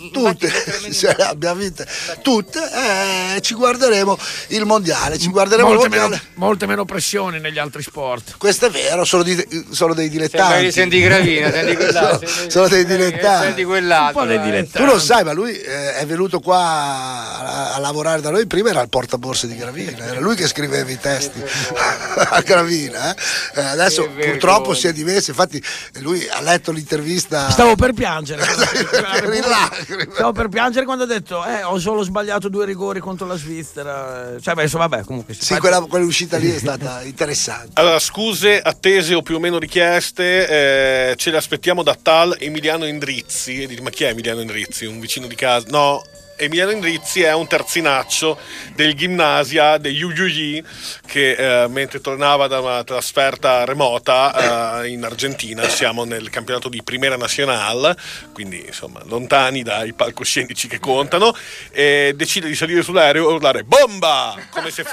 tutte abbiamo vinte tutte, ci guarderemo il mondiale, molte meno pressioni negli altri sport. Questo è vero, sono dei dilettanti. Senti Gravina, senti quell'altro, sono dei dilettanti. Senti quell'altro. Un po' dei dilettanti. Tu lo sai, ma lui è venuto qua a lavorare da noi, prima era il portaborse di Gravina, era lui che scriveva i testi a Gravina. Adesso purtroppo si è dimesso, infatti lui ha letto l'intervista. Stavo per piangere. Stavo per piangere quando ha detto ho solo sbagliato 2 rigori contro la Svizzera. Cioè, beh, insomma, vabbè, comunque sì, quell'uscita lì è stata interessante. Allora, scuse attese o più o meno richieste, ce le aspettiamo da tal Emiliano Endrizzi. E dite, ma chi è Emiliano Endrizzi? Un vicino di casa? No, Emiliano Endrizzi è un terzinaccio del Gimnasia degli UGG che mentre tornava da una trasferta remota in Argentina, siamo nel campionato di Primera Nacional, quindi insomma lontani dai palcoscenici che contano, e decide di salire sull'aereo e urlare bomba come se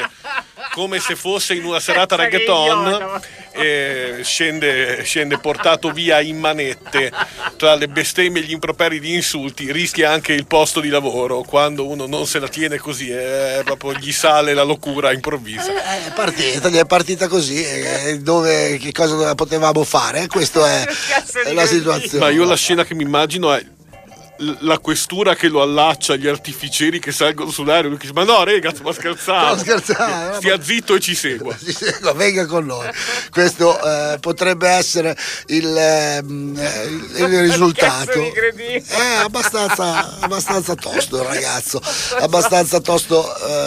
fosse in una serata reggaeton, e scende portato via in manette tra le bestemmie, gli improperi, gli insulti, rischia anche il posto di lavoro. Quando uno non se la tiene così, proprio gli sale la locura improvvisa. Gli è partita così, che cosa potevamo fare? Questa è la situazione. Ma io la scena che mi immagino è la questura che lo allaccia agli artificieri che salgono sull'aereo. Lui dice: ma no, rega, sto scherzando. Stia zitto e ci segua. Venga con noi. Questo potrebbe essere il risultato. È abbastanza tosto il ragazzo, abbastanza tosto.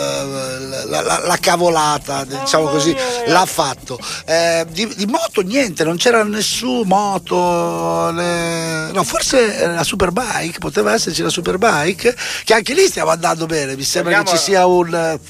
La cavolata, diciamo così, l'ha fatto. Di moto niente, non c'era nessun moto, no, forse la Superbike, poteva esserci la Superbike, che anche lì stiamo andando bene. Mi sembra che ci sia un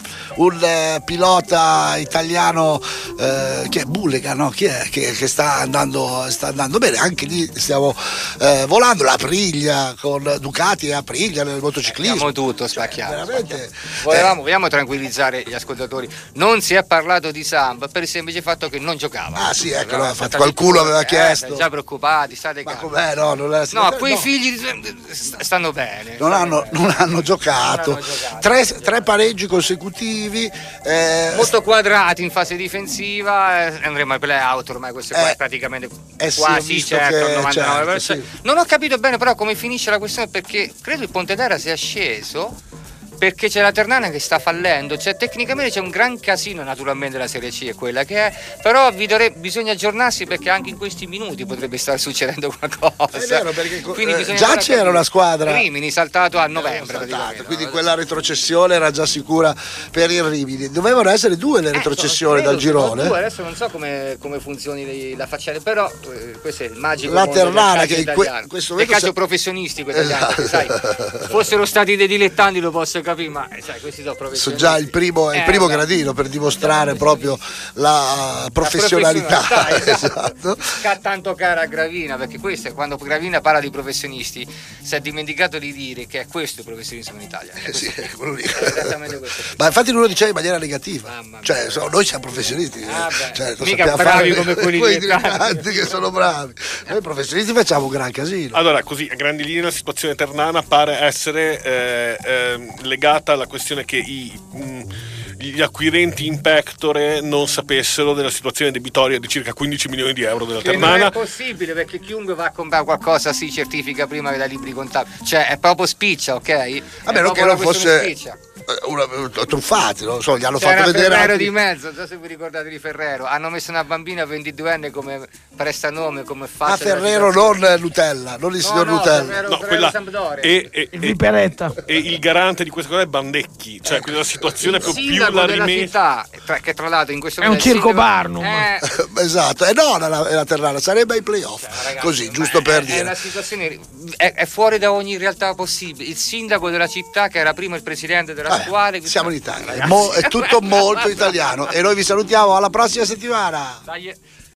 pilota italiano che è Bullega, no? Chi è? Che sta andando bene. Anche lì stiamo volando. La Aprilia con Ducati e Aprilia nel motociclismo. Spacchiamo tutto, spacchiamo. Veramente. Vogliamo tranquillizzare gli ascoltatori. Non si è parlato di Samba per il semplice fatto che non giocava. Ah sì, ecco, qualcuno aveva chiesto. Già preoccupati, state Ma calmi. com'è? No, Quei figli stanno bene. Non hanno giocato. Tre pareggi consecutivi. Molto quadrati in fase difensiva. Andremo ai play-out ormai, questo qua è praticamente quasi certo il 99%. Certo, sì. Non ho capito bene però come finisce la questione, perché credo il Pontedera sia sceso perché c'è la Ternana che sta fallendo, cioè tecnicamente c'è un gran casino. Naturalmente la Serie C è quella che è, però bisogna aggiornarsi, perché anche in questi minuti potrebbe stare succedendo qualcosa. È vero, perché già c'era una squadra Rimini saltato a novembre, quindi quella retrocessione era già sicura per il Rimini. Dovevano essere due le retrocessioni dal girone. Adesso non so come funzioni la facciale, però questo è il magico la mondo Ternana del calcio italiano, questo del calcio professionistico italiano, sai, fossero stati dei dilettanti lo posso capire, ma sai, questi sono professionisti. Già il primo gradino per dimostrare proprio la professionalità. Esatto. Tanto cara a Gravina, perché questo è, quando Gravina parla di professionisti si è dimenticato di dire che è questo il professionismo in Italia. Sì, è quello lì. Esattamente questo. Ma infatti lui lo diceva in maniera negativa, cioè noi siamo professionisti, cioè, mica bravi come quelli dilettanti che sono bravi. Noi professionisti facciamo un gran casino. Allora, così a grandi linee la situazione ternana pare essere legata alla questione che gli acquirenti in pectore non sapessero della situazione debitoria di circa 15 milioni di euro della Ternana. Non è possibile, perché chiunque va a comprare qualcosa si certifica prima che dai libri contabili, cioè è proprio spiccia, ok? A meno che non fosse truffati, non so, gli hanno fatto vedere Ferrero di mezzo, non so se vi ricordate di Ferrero, hanno messo una bambina 22enne come prestanome, come faccia. Ferrero, non Nutella, non il signor Nutella. Quella Sampdoria. E Viperetta. E il garante di questa cosa è Bandecchi, cioè quella situazione più la della rimessa. città, che tra l'altro in questo è un circo Barnum. Esatto, e no, la Ternana sarebbe ai playoff, ragazzi, giusto giusto per dire. La situazione è fuori da ogni realtà possibile. Il sindaco della città, che era prima il presidente della squadra. Siamo in Italia, è tutto molto italiano, e noi vi salutiamo alla prossima settimana. Dai.